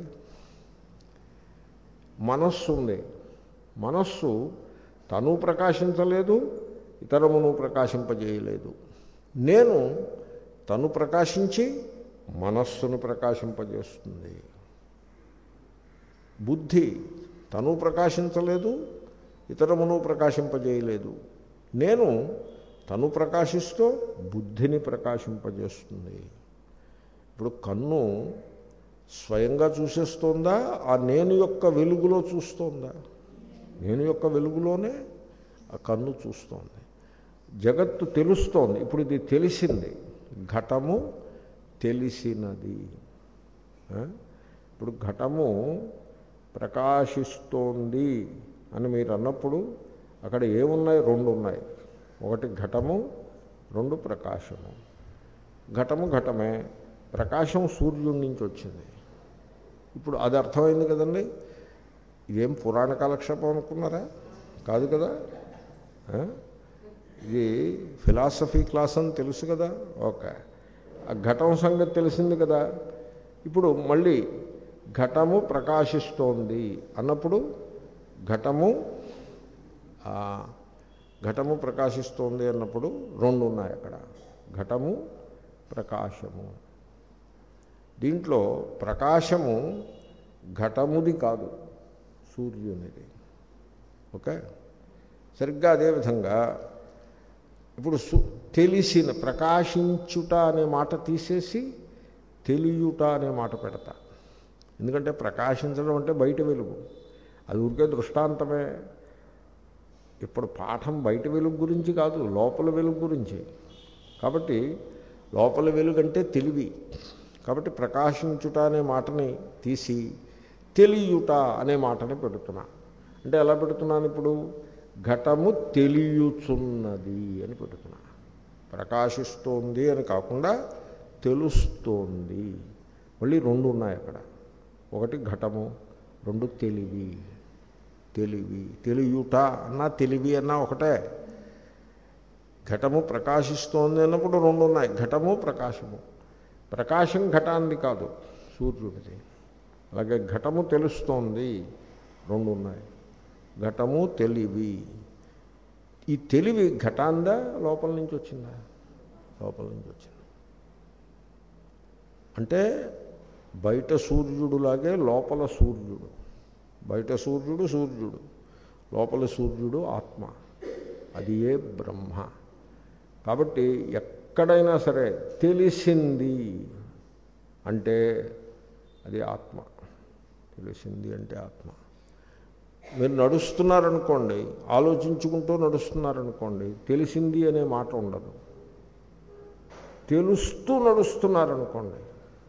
మనస్సు ఉంది. మనస్సు తను ప్రకాశించలేదు, ఇతరమును ప్రకాశింపజేయలేదు. నేను తను ప్రకాశించి మనస్సును ప్రకాశింపజేస్తుంది. బుద్ధి తను ప్రకాశించలేదు, ఇతరమును ప్రకాశింపజేయలేదు. నేను తను ప్రకాశిస్తూ బుద్ధిని ప్రకాశింపజేస్తుంది. ఇప్పుడు కన్ను స్వయంగా చూసేస్తోందా, ఆ నేను యొక్క వెలుగులో చూస్తోందా? నేను యొక్క వెలుగులోనే ఆ కన్ను చూస్తోంది. జగత్తు తెలుస్తోంది. ఇప్పుడు ఇది తెలిసింది. ఘటము తెలిసినది. ఇప్పుడు ఘటము ప్రకాశిస్తోంది అని మీరు అన్నప్పుడు అక్కడ ఏమున్నాయి? రెండు ఉన్నాయి. ఒకటి ఘటము, రెండు ప్రకాశము. ఘటము ఘటమే, ప్రకాశం సూర్యుడి నుంచి వచ్చింది. ఇప్పుడు అది అర్థమైంది కదండి. ఇదేం పురాణ కాలక్షేపం అనుకున్నారా? కాదు కదా. ఇది ఫిలాసఫీ క్లాస్ అని తెలుసు కదా. ఓకే. ఆ ఘటం సంగతి తెలిసింది కదా. ఇప్పుడు మళ్ళీ ఘటము ప్రకాశిస్తోంది అన్నప్పుడు ఘటము ఘటము ప్రకాశిస్తోంది అన్నప్పుడు రెండు ఉన్నాయి అక్కడ. ఘటము, ప్రకాశము. దీంట్లో ప్రకాశము ఘటముది కాదు, సూర్యునిది. ఓకే. సరిగ్గా అదేవిధంగా ఇప్పుడు సు తెలిసిన ప్రకాశించుట అనే మాట తీసేసి తెలియుట అనే మాట పెడతా. ఎందుకంటే ప్రకాశించడం అంటే బయట వెలుగు, అది ఊరికే దృష్టాంతమే. ఇప్పుడు పాఠం బయట వెలుగు గురించి కాదు, లోపల వెలుగు గురించి. కాబట్టి లోపల వెలుగు అంటే తెలివి. కాబట్టి ప్రకాశించుట అనే మాటని తీసి తెలియుట అనే మాటని పెడుతున్నా. అంటే ఎలా పెడుతున్నాను? ఇప్పుడు ఘటము తెలియుచున్నది అని పెడుతున్నా. ప్రకాశిస్తోంది అని కాకుండా తెలుస్తోంది. మళ్ళీ రెండు ఉన్నాయి అక్కడ. ఒకటి ఘటము, రెండు తెలివి. తెలివి తెలియుట అన్నా తెలివి అన్నా ఒకటే. ఘటము ప్రకాశిస్తోంది అన్నప్పుడు రెండు ఉన్నాయి, ఘటము ప్రకాశము. ప్రకాశం ఘటాన్ని కాదు, సూర్యుడిది. అలాగే ఘటము తెలుస్తోంది, రెండు ఉన్నాయి, ఘటము తెలివి. ఈ తెలివి ఘటాందా లోపల నుంచి వచ్చిందా? లోపల నుంచి వచ్చింది. అంటే బయట సూర్యుడులాగే లోపల సూర్యుడు. బయట సూర్యుడు సూర్యుడు, లోపల సూర్యుడు ఆత్మ. అది ఏ బ్రహ్మ. కాబట్టి ఎక్కడైనా సరే తెలిసింది అంటే అది ఆత్మ. తెలిసింది అంటే ఆత్మ. మీరు నడుస్తున్నారనుకోండి, ఆలోచించుకుంటూ నడుస్తున్నారనుకోండి, తెలిసింది అనే మాట ఉండదు. తెలుస్తూ నడుస్తున్నారనుకోండి,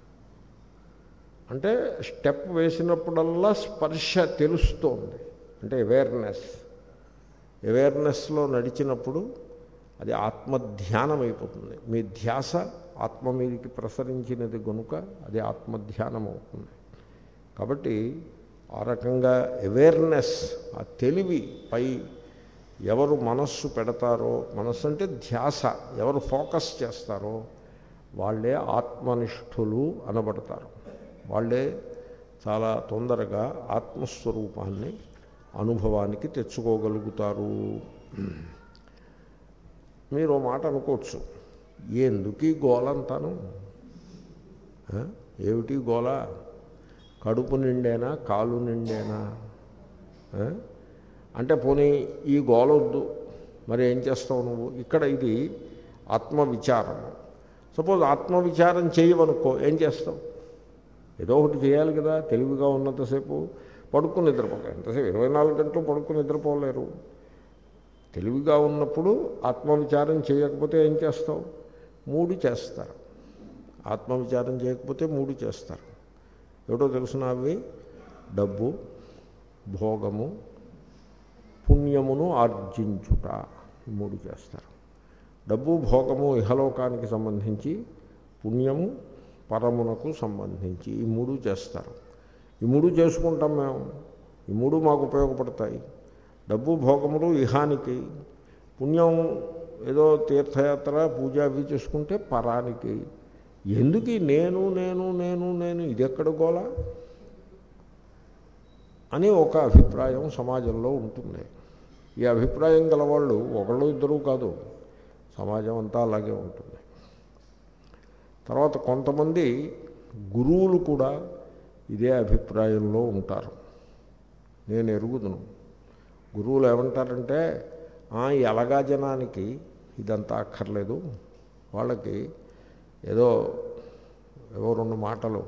అంటే స్టెప్ వేసినప్పుడల్లా స్పర్శ తెలుస్తోంది, అంటే అవేర్నెస్. అవేర్నెస్లో నడిచినప్పుడు అది ఆత్మధ్యానం అయిపోతుంది. మీ ధ్యాస ఆత్మ మీదకి ప్రసరించినది కనుక అది ఆత్మధ్యానం అవుతుంది. కాబట్టి ఆ రకంగా అవేర్నెస్, ఆ తెలివి పై ఎవరు మనస్సు పెడతారో, మనస్సు అంటే ధ్యాస ఎవరు ఫోకస్ చేస్తారో వాళ్ళే ఆత్మనిష్ఠులు అనబడతారు. వాళ్ళే చాలా తొందరగా ఆత్మస్వరూపాన్ని అనుభవానికి తెచ్చుకోగలుగుతారు. మీరు ఓ మాట అనుకోవచ్చు, ఎందుకు గోలంతాను, ఏమిటి గోల, కడుపు నిండేనా కాలు నిండేనా అంటే, పోనీ ఈ గోలొద్దు, మరి ఏం చేస్తావు నువ్వు? ఇక్కడ ఇది ఆత్మవిచారము. సపోజ్ ఆత్మవిచారం చేయవనుకో, ఏం చేస్తావు? ఏదో ఒకటి చేయాలి కదా. తెలివిగా ఉన్నంతసేపు పడుకుని నిద్రపోక, ఎంతసేపు ఇరవై నాలుగు గంటలు పడుకుని నిద్రపోలేరు. తెలివిగా ఉన్నప్పుడు ఆత్మవిచారం చేయకపోతే ఏం చేస్తావు? మూడు చేస్తారు. ఆత్మవిచారం చేయకపోతే మూడు చేస్తారు. ఏమిటో తెలుసిన అవి డబ్బు, భోగము, పుణ్యమును ఆర్జించుట, ఈ మూడు చేస్తారు. డబ్బు భోగము ఇహలోకానికి సంబంధించి, పుణ్యము పరమునకు సంబంధించి, ఈ మూడు చేస్తారు. ఈ మూడు చేసుకుంటాం మేము. ఈ మూడు మాకు ఉపయోగపడతాయి. డబ్బు భోగములు ఇహానికి, పుణ్యం ఏదో తీర్థయాత్ర పూజ అవి చేసుకుంటే పరానికి. ఎందుకు నేను నేను నేను నేను ఇది ఎక్కడ గోలా అని ఒక అభిప్రాయం సమాజంలో ఉంటుంది. ఈ అభిప్రాయం గలవాళ్ళు ఒకళ్ళు ఇద్దరు కాదు, సమాజం అంతా అలాగే ఉంటుంది. తర్వాత కొంతమంది గురువులు కూడా ఇదే అభిప్రాయంలో ఉంటారు. నేను ఎరుగుదును. గురువులు ఏమంటారంటే, ఈ అలగా జనానికి ఇదంతా అక్కర్లేదు, వాళ్ళకి ఏదో ఏవో రెండు మాటలు,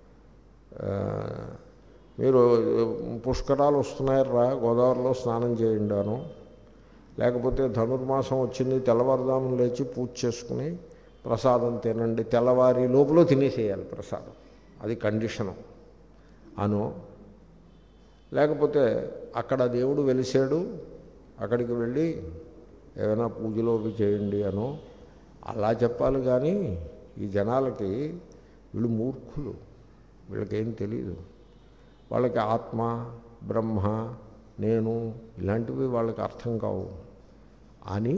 మీరు పుష్కరాలు వస్తున్నాయరా గోదావరిలో స్నానం చేయండాను, లేకపోతే ధనుర్మాసం వచ్చింది తెల్లవారుదామును లేచి పూజ చేసుకుని ప్రసాదం తినండి, తెల్లవారి లోపల తినేసేయాలి ప్రసాదం, అది కండిషను అను. లేకపోతే అక్కడ దేవుడు వెలిసాడు, అక్కడికి వెళ్ళి ఏమైనా పూజలో అవి చేయండి అనో అలా చెప్పాలి. కానీ ఈ జనాలకి వీళ్ళు మూర్ఖులు, వీళ్ళకేం తెలియదు. వాళ్ళకి ఆత్మ, బ్రహ్మ, నేను ఇలాంటివి వాళ్ళకి అర్థం కావు అని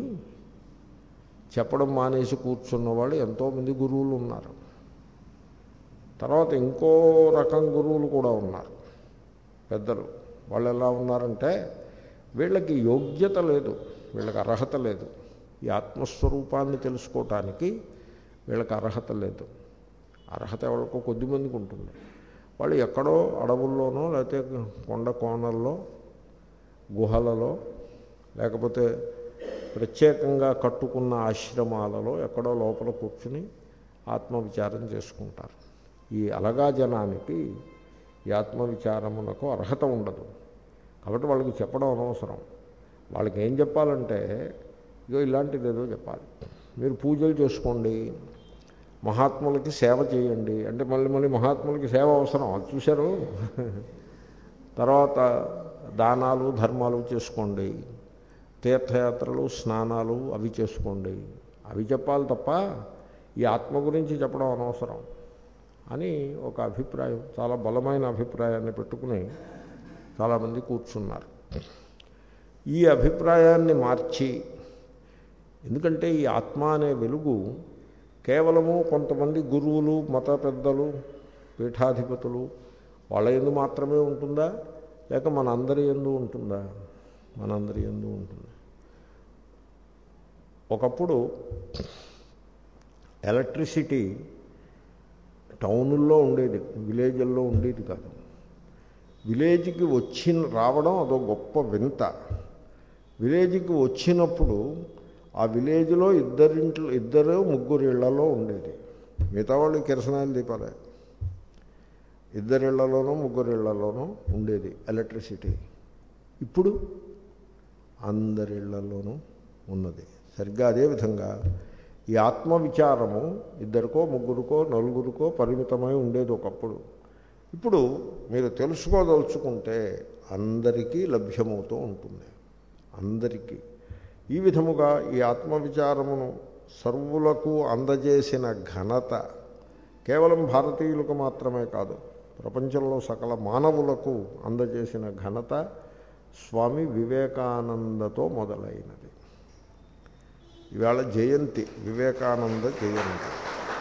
చెప్పడం మానేసి కూర్చున్న వాళ్ళు ఎంతోమంది గురువులు ఉన్నారు. తర్వాత ఇంకో రకం గురువులు కూడా ఉన్నారు, పెద్దలు. వాళ్ళు ఎలా ఉన్నారంటే, వీళ్ళకి యోగ్యత లేదు, వీళ్ళకి అర్హత లేదు. ఈ ఆత్మస్వరూపాన్ని తెలుసుకోవటానికి వీళ్ళకి అర్హత లేదు. అర్హత ఎవరికో కొద్దిమందికి ఉంటుంది. వాళ్ళు ఎక్కడో అడవుల్లోనో, లేకపోతే కొండ కోణల్లో, గుహలలో, లేకపోతే ప్రత్యేకంగా కట్టుకున్న ఆశ్రమాలలో ఎక్కడో లోపల కూర్చుని ఆత్మవిచారం చేసుకుంటారు. ఈ అలగా జనానికి ఈ ఆత్మవిచారమునకు అర్హత ఉండదు. కాబట్టి వాళ్ళకి చెప్పడం అనవసరం. వాళ్ళకి ఏం చెప్పాలంటే, ఇదో ఇలాంటిది ఏదో చెప్పాలి. మీరు పూజలు చేసుకోండి, మహాత్ములకి సేవ చేయండి అంటే, మళ్ళీ మళ్ళీ మహాత్ములకి సేవ అవసరం, అది చూశారు. తర్వాత దానాలు ధర్మాలు చేసుకోండి, తీర్థయాత్రలు స్నానాలు అవి చేసుకోండి, అవి చెప్పాలి తప్ప ఈ ఆత్మ గురించి చెప్పడం అనవసరం అని ఒక అభిప్రాయం, చాలా బలమైన అభిప్రాయాన్ని పెట్టుకుని చాలామంది కూర్చున్నారు. ఈ అభిప్రాయాన్ని మార్చి, ఎందుకంటే ఈ ఆత్మ అనే వెలుగు కేవలము కొంతమంది గురువులు, మత పెద్దలు, పీఠాధిపతులు వాళ్ళ యందు మాత్రమే ఉంటుందా, లేక మనందరి యందు ఉంటుందా? మనందరి యందు ఉంటుంది. ఒకప్పుడు ఎలక్ట్రిసిటీ టౌనుల్లో ఉండేది, విలేజ్ల్లో ఉండేది కాదు. విలేజ్కి వచ్చి రావడం అదో గొప్ప వింత. విలేజ్కి వచ్చినప్పుడు ఆ విలేజ్లో ఇద్దరింట్లో ఇద్దరు ముగ్గురు ఇళ్లలో ఉండేది. మిగతా వాళ్ళు కిరసనాయిల దీపాలే. ఇద్దరిళ్లలోనూ ముగ్గురు ఇళ్లలోనూ ఉండేది ఎలక్ట్రిసిటీ. ఇప్పుడు అందరిళ్లలోనూ ఉన్నది. సరిగ్గా అదేవిధంగా ఈ ఆత్మవిచారము ఇద్దరికో ముగ్గురికో నలుగురికో పరిమితమై ఉండేది ఒకప్పుడు. ఇప్పుడు మీరు తెలుసుకోదలుచుకుంటే అందరికీ లభ్యమవుతూ ఉంటుంది. అందరికీ ఈ విధముగా ఈ ఆత్మవిచారమును సర్వులకు అందజేసిన ఘనత కేవలం భారతీయులకు మాత్రమే కాదు, ప్రపంచంలో సకల మానవులకు అందజేసిన ఘనత స్వామి వివేకానందతో మొదలైనది. ఇవాళ జయంతి, వివేకానంద జయంతి.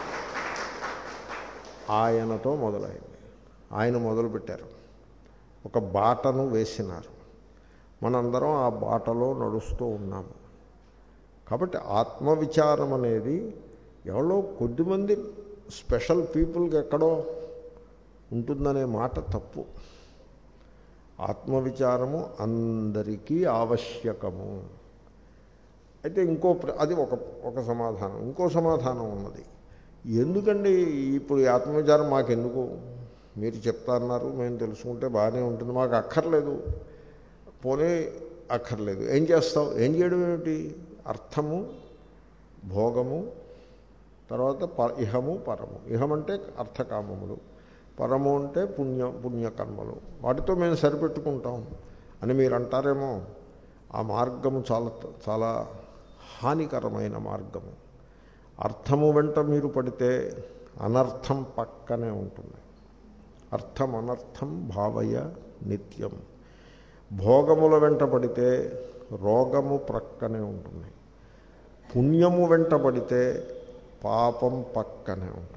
ఆయనతో మొదలైంది. ఆయన మొదలుపెట్టారు, ఒక బాటను వేసినారు. మనందరం ఆ బాటలో నడుస్తూ ఉన్నాము. కాబట్టి ఆత్మవిచారం అనేది ఎవరో కొద్దిమంది స్పెషల్ పీపుల్కి ఎక్కడో ఉంటుందనే మాట తప్పు. ఆత్మవిచారము అందరికీ ఆవశ్యకము. అయితే ఇంకో అది ఒక ఒక సమాధానం. ఇంకో సమాధానం ఉన్నది. ఎందుకండి ఇప్పుడు ఈ ఆత్మవిచారం మాకెందుకు? మీరు చెప్తారన్నారు, మేము తెలుసుకుంటే బాగానే ఉంటుంది, మాకు అక్కర్లేదు. పోనీ అక్కర్లేదు, ఏం చేస్తావు? ఏం చేయడం ఏమిటి? అర్థము, భోగము, తర్వాత ప ఇహము పరము. ఇహం అంటే అర్థకామములు, పరము అంటే పుణ్య పుణ్యకర్మలు. వాటితో మేము సరిపెట్టుకుంటాం అని మీరు అంటారేమో. ఆ మార్గము చాలా చాలా హానికరమైన మార్గము. అర్థము వెంట మీరు పడితే అనర్థం పక్కనే ఉంటుంది. అర్థం అనర్థం భావయ నిత్యం. భోగముల వెంట పడితే రోగము ప్రక్కనే ఉంటుంది. పుణ్యము వెంట పడితే పాపం పక్కనే ఉంటుంది.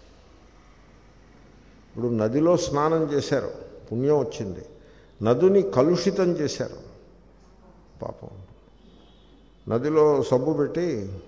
ఇప్పుడు నదిలో స్నానం చేశారు, పుణ్యం వచ్చింది. నదిని కలుషితం చేశారు, పాపం. నదిలో సబ్బు పెట్టి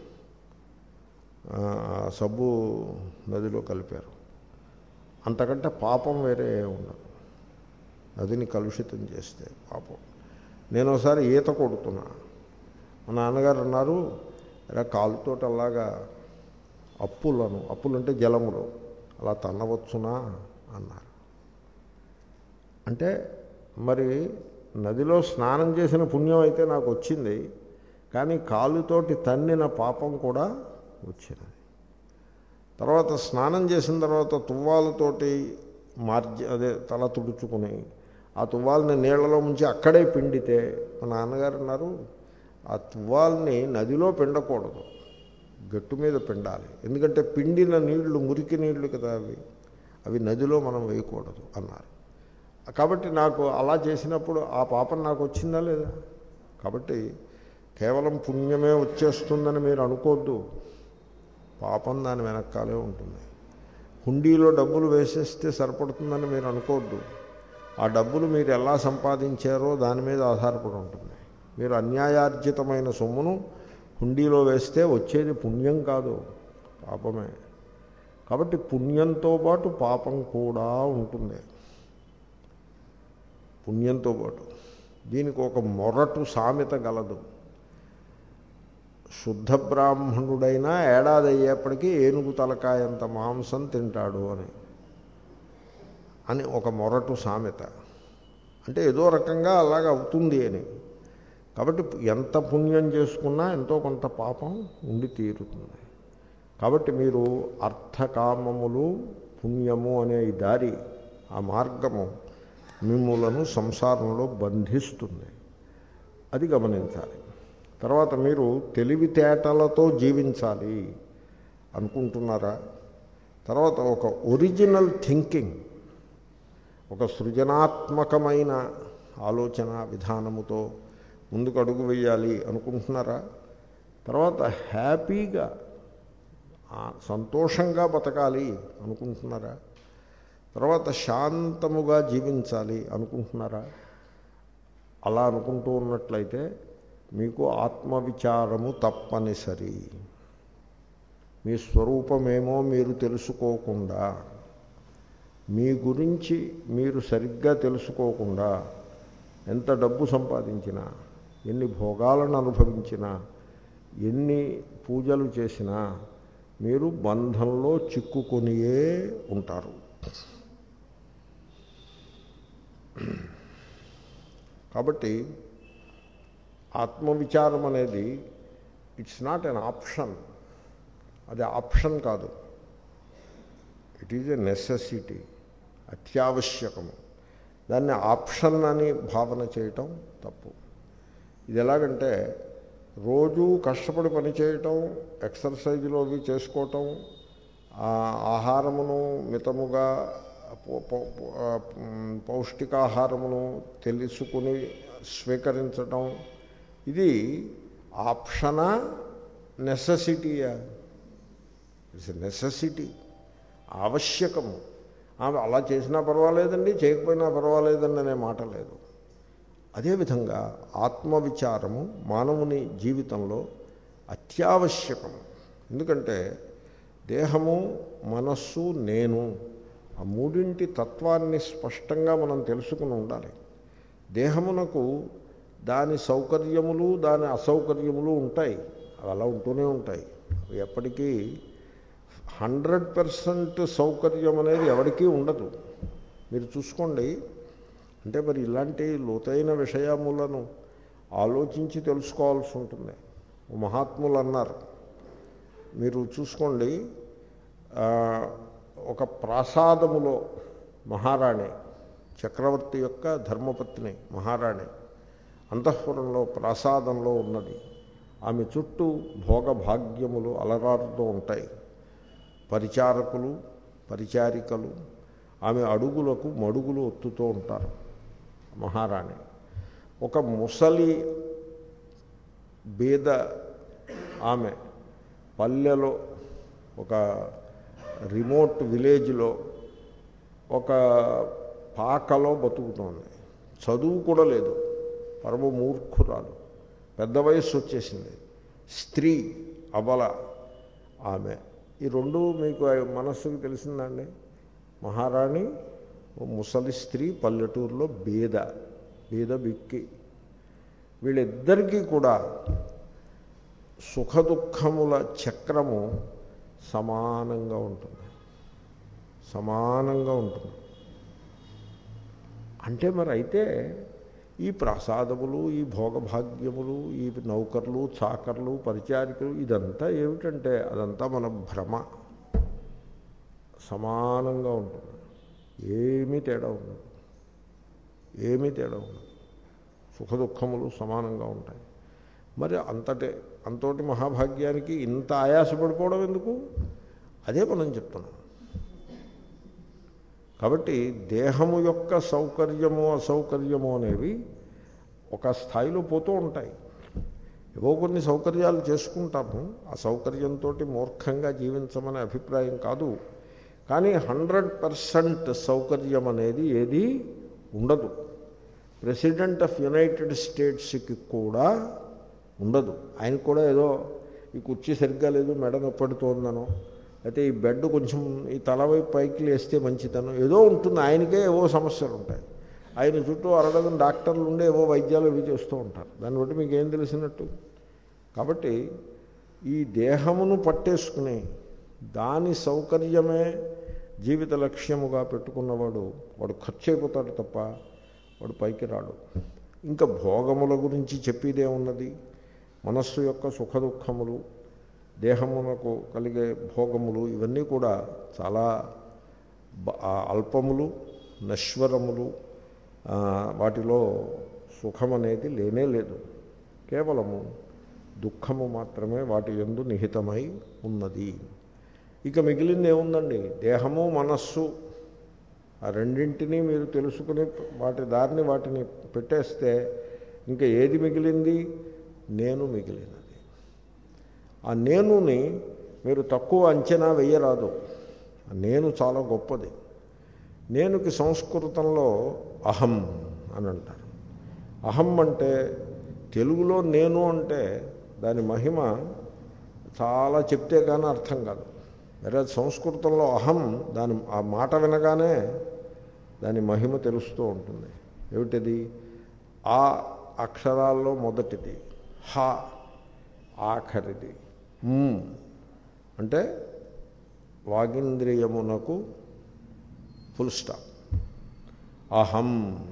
సబ్బు నదిలో కలిపారు, అంతకంటే పాపం వేరే ఉండదు. నదిని కలుషితం చేస్తే పాపం. నేను ఒకసారి ఈత కొడుతున్నా, మా నాన్నగారు అన్నారు, ఇలా కాలుతో అలాగా అప్పులను, అప్పులు అంటే జలములు, అలా తన్నవచ్చునా అన్నారు. అంటే మరి నదిలో స్నానం చేసిన పుణ్యం అయితే నాకు వచ్చింది, కానీ కాలుతోటి తన్నిన పాపం కూడా వచ్చినది. తర్వాత స్నానం చేసిన తర్వాత తువ్వాలతోటి మార్జ అదే తల తుడుచుకుని ఆ తువ్వాలని నీళ్లలో ముంచి అక్కడే పిండితే, మా నాన్నగారు అన్నారు, ఆ తువ్వాలని నదిలో పిండకూడదు, గట్టు మీద పిండాలి. ఎందుకంటే పిండిన నీళ్లు మురికి నీళ్లు కదా, అవి అవి నదిలో మనం వేయకూడదు అన్నారు. కాబట్టి నాకు అలా చేసినప్పుడు ఆ పాపం నాకు వచ్చిందా లేదా? కాబట్టి కేవలం పుణ్యమే వచ్చేస్తుందని మీరు అనుకోవద్దు, పాపం దాని వెనకాలే ఉంటుంది. హుండీలో డబ్బులు వేసేస్తే సరిపడుతుందని మీరు అనుకోవద్దు. ఆ డబ్బులు మీరు ఎలా సంపాదించారో దాని మీద ఆధారపడి ఉంటుంది. మీరు అన్యాయార్జితమైన సొమ్మును హుండీలో వేస్తే వచ్చేది పుణ్యం కాదు, పాపమే. కాబట్టి పుణ్యంతో పాటు పాపం కూడా ఉంటుంది. పుణ్యంతో పాటు దీనికి ఒక మొరటు సామెత గలదు. శుద్ధ బ్రాహ్మణుడైనా ఏడాది అయ్యేప్పటికీ ఏనుగు తలకాయంత మాంసం తింటాడు అని అని ఒక మొరటు సామెత. అంటే ఏదో రకంగా అలాగ అవుతుంది అని. కాబట్టి ఎంత పుణ్యం చేసుకున్నా ఎంతో కొంత పాపం ఉండి తీరుతుంది. కాబట్టి మీరు అర్థకామములు, పుణ్యము అనే ఈ దారి, ఆ మార్గము మిమ్ములను సంసారంలో బంధిస్తుంది. అది గమనించాలి. తర్వాత మీరు తెలివితేటలతో జీవించాలి అనుకుంటున్నారా? తర్వాత ఒక ఒరిజినల్ థింకింగ్, ఒక సృజనాత్మకమైన ఆలోచన విధానముతో ముందుకు అడుగు వేయాలి అనుకుంటున్నారా? తర్వాత హ్యాపీగా సంతోషంగా బతకాలి అనుకుంటున్నారా? తర్వాత శాంతముగా జీవించాలి అనుకుంటున్నారా? అలా అనుకుంటూ ఉన్నట్లయితే మీకు ఆత్మవిచారము తప్పనిసరి. మీ స్వరూపమేమో మీరు తెలుసుకోకుండా, మీ గురించి మీరు సరిగ్గా తెలుసుకోకుండా ఎంత డబ్బు సంపాదించినా, ఎన్ని భోగాలను అనుభవించినా ఎన్ని పూజలు చేసినా మీరు బంధంలో చిక్కుకొనియే ఉంటారు. కాబట్టి ఆత్మవిచారం అనేది ఇట్స్ నాట్ ఎన్ ఆప్షన్. అది ఆప్షన్ కాదు, ఇట్ ఈజ్ ఎ నెసెసిటీ, అత్యావశ్యకము. దాన్ని ఆప్షన్ అని భావన చేయటం తప్పు. ఇది ఎలాగంటే రోజు కష్టపడి పని చేయటం, ఎక్సర్సైజులు అవి చేసుకోవటం, ఆహారమును మితముగా పౌష్టికాహారమును తెలుసుకుని స్వీకరించటం, ఇది ఆప్షనా నెసెసిటీయా? It's a necessity, ఆవశ్యకము. అలా చేసినా పర్వాలేదండి, చేయకపోయినా పర్వాలేదండి అనే మాట లేదు. అదేవిధంగా ఆత్మవిచారము మానవుని జీవితంలో అత్యావశ్యకము. ఎందుకంటే దేహము, మనస్సు, నేను, ఆ మూడింటి తత్వాన్ని స్పష్టంగా మనం తెలుసుకుని ఉండాలి. దేహమునకు దాని సౌకర్యములు, దాని అసౌకర్యములు ఉంటాయి. అవి అలా ఉంటూనే ఉంటాయి. అవి ఎప్పటికీ హండ్రెడ్ పర్సెంట్ సౌకర్యం అనేది ఎవరికీ ఉండదు. మీరు చూసుకోండి. అంటే మరి ఇలాంటి లోతైన విషయములను ఆలోచించి తెలుసుకోవాల్సి ఉంటుంది. మహాత్ములు అన్నారు, మీరు చూసుకోండి, ఒక ప్రాసాదములో మహారాణి, చక్రవర్తి యొక్క ధర్మపత్ని మహారాణి అంతఃపురంలో ప్రాసాదంలో ఉన్నది. ఆమె చుట్టూ భోగభాగ్యములు అలరారుతూ ఉంటాయి. పరిచారకులు, పరిచారికలు ఆమె అడుగులకు మడుగులు ఒత్తుతూ ఉంటారు. మహారాణి ఒక ముసలి బీద ఆమె పల్లెలో, ఒక రిమోట్ విలేజ్లో ఒక పాకలో బతుకుతోంది. చదువు కూడా లేదు, పరమ మూర్ఖురాలు, పెద్ద వయస్సు వచ్చేసింది. స్త్రీ, అబల ఆమె. ఈ రెండు మీకు మనస్సుకు తెలిసిందండి. మహారాణి, ముసలి స్త్రీ, పల్లెటూరులో బీద బీద బిక్కి. వీళ్ళిద్దరికీ కూడా సుఖదుఖముల చక్రము సమానంగా ఉంటుంది, సమానంగా ఉంటుంది. అంటే మరి అయితే ఈ ప్రసాదములు, ఈ భోగభాగ్యములు, ఈ నౌకర్లు, చాకర్లు, పరిచారికలు, ఇదంతా ఏమిటంటే అదంతా మన భ్రమ. సమానంగా ఉంటుంది, ఏమీ తేడా ఉండదు, ఏమీ తేడా ఉండదు. సుఖదుఖములు సమానంగా ఉంటాయి. మరి అంతటి అంతటి మహాభాగ్యానికి ఇంత ఆయాసపడిపోవడం ఎందుకు? అదే మనం చెప్తున్నాం. కాబట్టి దేహము యొక్క సౌకర్యము, అసౌకర్యము అనేవి ఒక స్థాయిలో పోతూ ఉంటాయి. ఏవో కొన్ని సౌకర్యాలు చేసుకుంటాము, ఆ సౌకర్యంతో మూర్ఖంగా జీవించమనే అభిప్రాయం కాదు. కానీ హండ్రెడ్ పర్సెంట్ సౌకర్యం అనేది ఏది ఉండదు. ప్రెసిడెంట్ ఆఫ్ యునైటెడ్ స్టేట్స్కి కూడా ఉండదు. ఆయన కూడా ఏదో ఈ కుర్చీ సరిగ్గా లేదు, మెడ నొప్పడుతోందనో, అయితే ఈ బెడ్ కొంచెం ఈ తలవైపు పైకి లేస్తే మంచిదనో ఏదో ఉంటుంది. ఆయనకే ఏవో సమస్యలు ఉంటాయి. ఆయన చుట్టూ అరడదని డాక్టర్లు ఉండే ఏవో వైద్యాలు ఇవి చేస్తూ ఉంటారు. దాన్ని బట్టి మీకు ఏం తెలిసినట్టు? కాబట్టి ఈ దేహమును పట్టేసుకుని దాని సౌకర్యమే జీవిత లక్ష్యముగా పెట్టుకున్నవాడు వాడు ఖర్చు అయిపోతాడు తప్ప వాడు పైకి రాడు. ఇంకా భోగముల గురించి చెప్పేదే ఉన్నది. మనస్సు యొక్క సుఖదుఖములు, దేహమునకు కలిగే భోగములు, ఇవన్నీ కూడా చాలా అల్పములు, నశ్వరములు. వాటిలో సుఖం అనేది లేనే లేదు. కేవలము దుఃఖము మాత్రమే వాటి యందు నిహితమై ఉన్నది. ఇక మిగిలింది ఏముందండి? దేహము, మనస్సు, ఆ రెండింటినీ మీరు తెలుసుకుని వాటి దారిని వాటిని పెట్టేస్తే ఇంకా ఏది మిగిలింది? నేను మిగిలినది. ఆ నేనుని మీరు తక్కువ అంచనా వేయరాదు. నేను చాలా గొప్పది. నేనుకి సంస్కృతంలో అహం అని అంటారు. అహం అంటే తెలుగులో నేను అంటే దాని మహిమ చాలా చెప్తే కానీ అర్థం కాదు. వేరే సంస్కృతంలో అహం, దాని ఆ మాట వినగానే దాని మహిమ తెలుస్తూ ఉంటుంది. ఏమిటిది? ఆ అక్షరాల్లో మొదటిది హ. ఆఖరిది మ్ అంటే వాగింద్రియమునకు ఫుల్ స్టాప్. అహం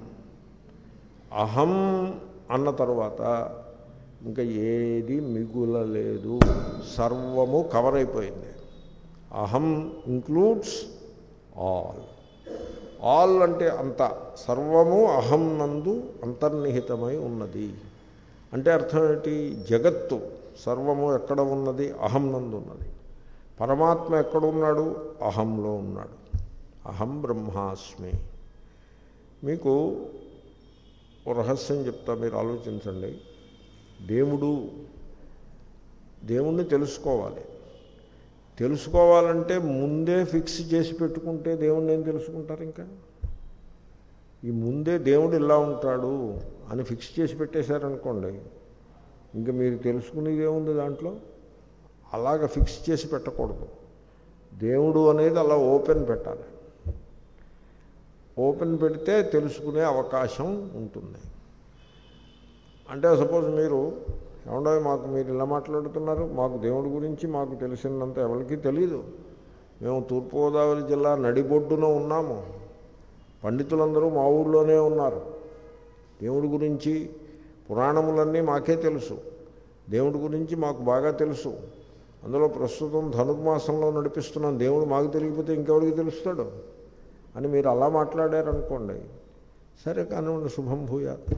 అహం అన్న తర్వాత ఇంకా ఏది మిగులలేదు, సర్వము కవర్ అయిపోయింది. అహం ఇంక్లూడ్స్ ఆల్. ఆల్ అంటే అంతా, సర్వము అహం నందు అంతర్నిహితమై ఉన్నది. అంటే అర్థం ఏంటి? జగత్తు సర్వము ఎక్కడ ఉన్నది? అహం నందు ఉన్నది. పరమాత్మ ఎక్కడ ఉన్నాడు? అహంలో ఉన్నాడు. అహం బ్రహ్మాస్మి. మీకు ఓ రహస్యం చెప్తా, మీరు ఆలోచించండి. దేవుడు దేవుణ్ణి తెలుసుకోవాలి. తెలుసుకోవాలంటే ముందే ఫిక్స్ చేసి పెట్టుకుంటే దేవుణ్ణి ఏం తెలుసుకుంటారు? ఇంకా ఈ ముందే దేవుడు ఇలా ఉంటాడు అని ఫిక్స్ చేసి పెట్టేశారనుకోండి, ఇంకా మీరు తెలుసుకునేది ఏముంది దాంట్లో? అలాగ ఫిక్స్ చేసి పెట్టకూడదు. దేవుడు అనేది అలా ఓపెన్ పెట్టాలి. ఓపెన్ పెడితే తెలుసుకునే అవకాశం ఉంటుంది. అంటే సపోజ్ మీరు ఏమంటే మాకు మీరు ఇలా మాట్లాడుతున్నారు, మాకు దేవుడి గురించి మాకు తెలిసినంత ఎవరికి తెలీదు, మేము తూర్పుగోదావరి జిల్లా నడిబొడ్డున ఉన్నాము, పండితులందరూ మా ఊళ్ళోనే ఉన్నారు, దేవుడి గురించి పురాణములన్నీ మాకే తెలుసు, దేవుడి గురించి మాకు బాగా తెలుసు, అందులో ప్రస్తుతం ధనుర్మాసంలో నడిపిస్తున్నాం, దేవుడు మాకు తెలియకపోతే ఇంకెవరికి తెలుస్తాడు అని మీరు అలా మాట్లాడారనుకోండి, సరే కానివ్వండి, శుభం భూయాత్.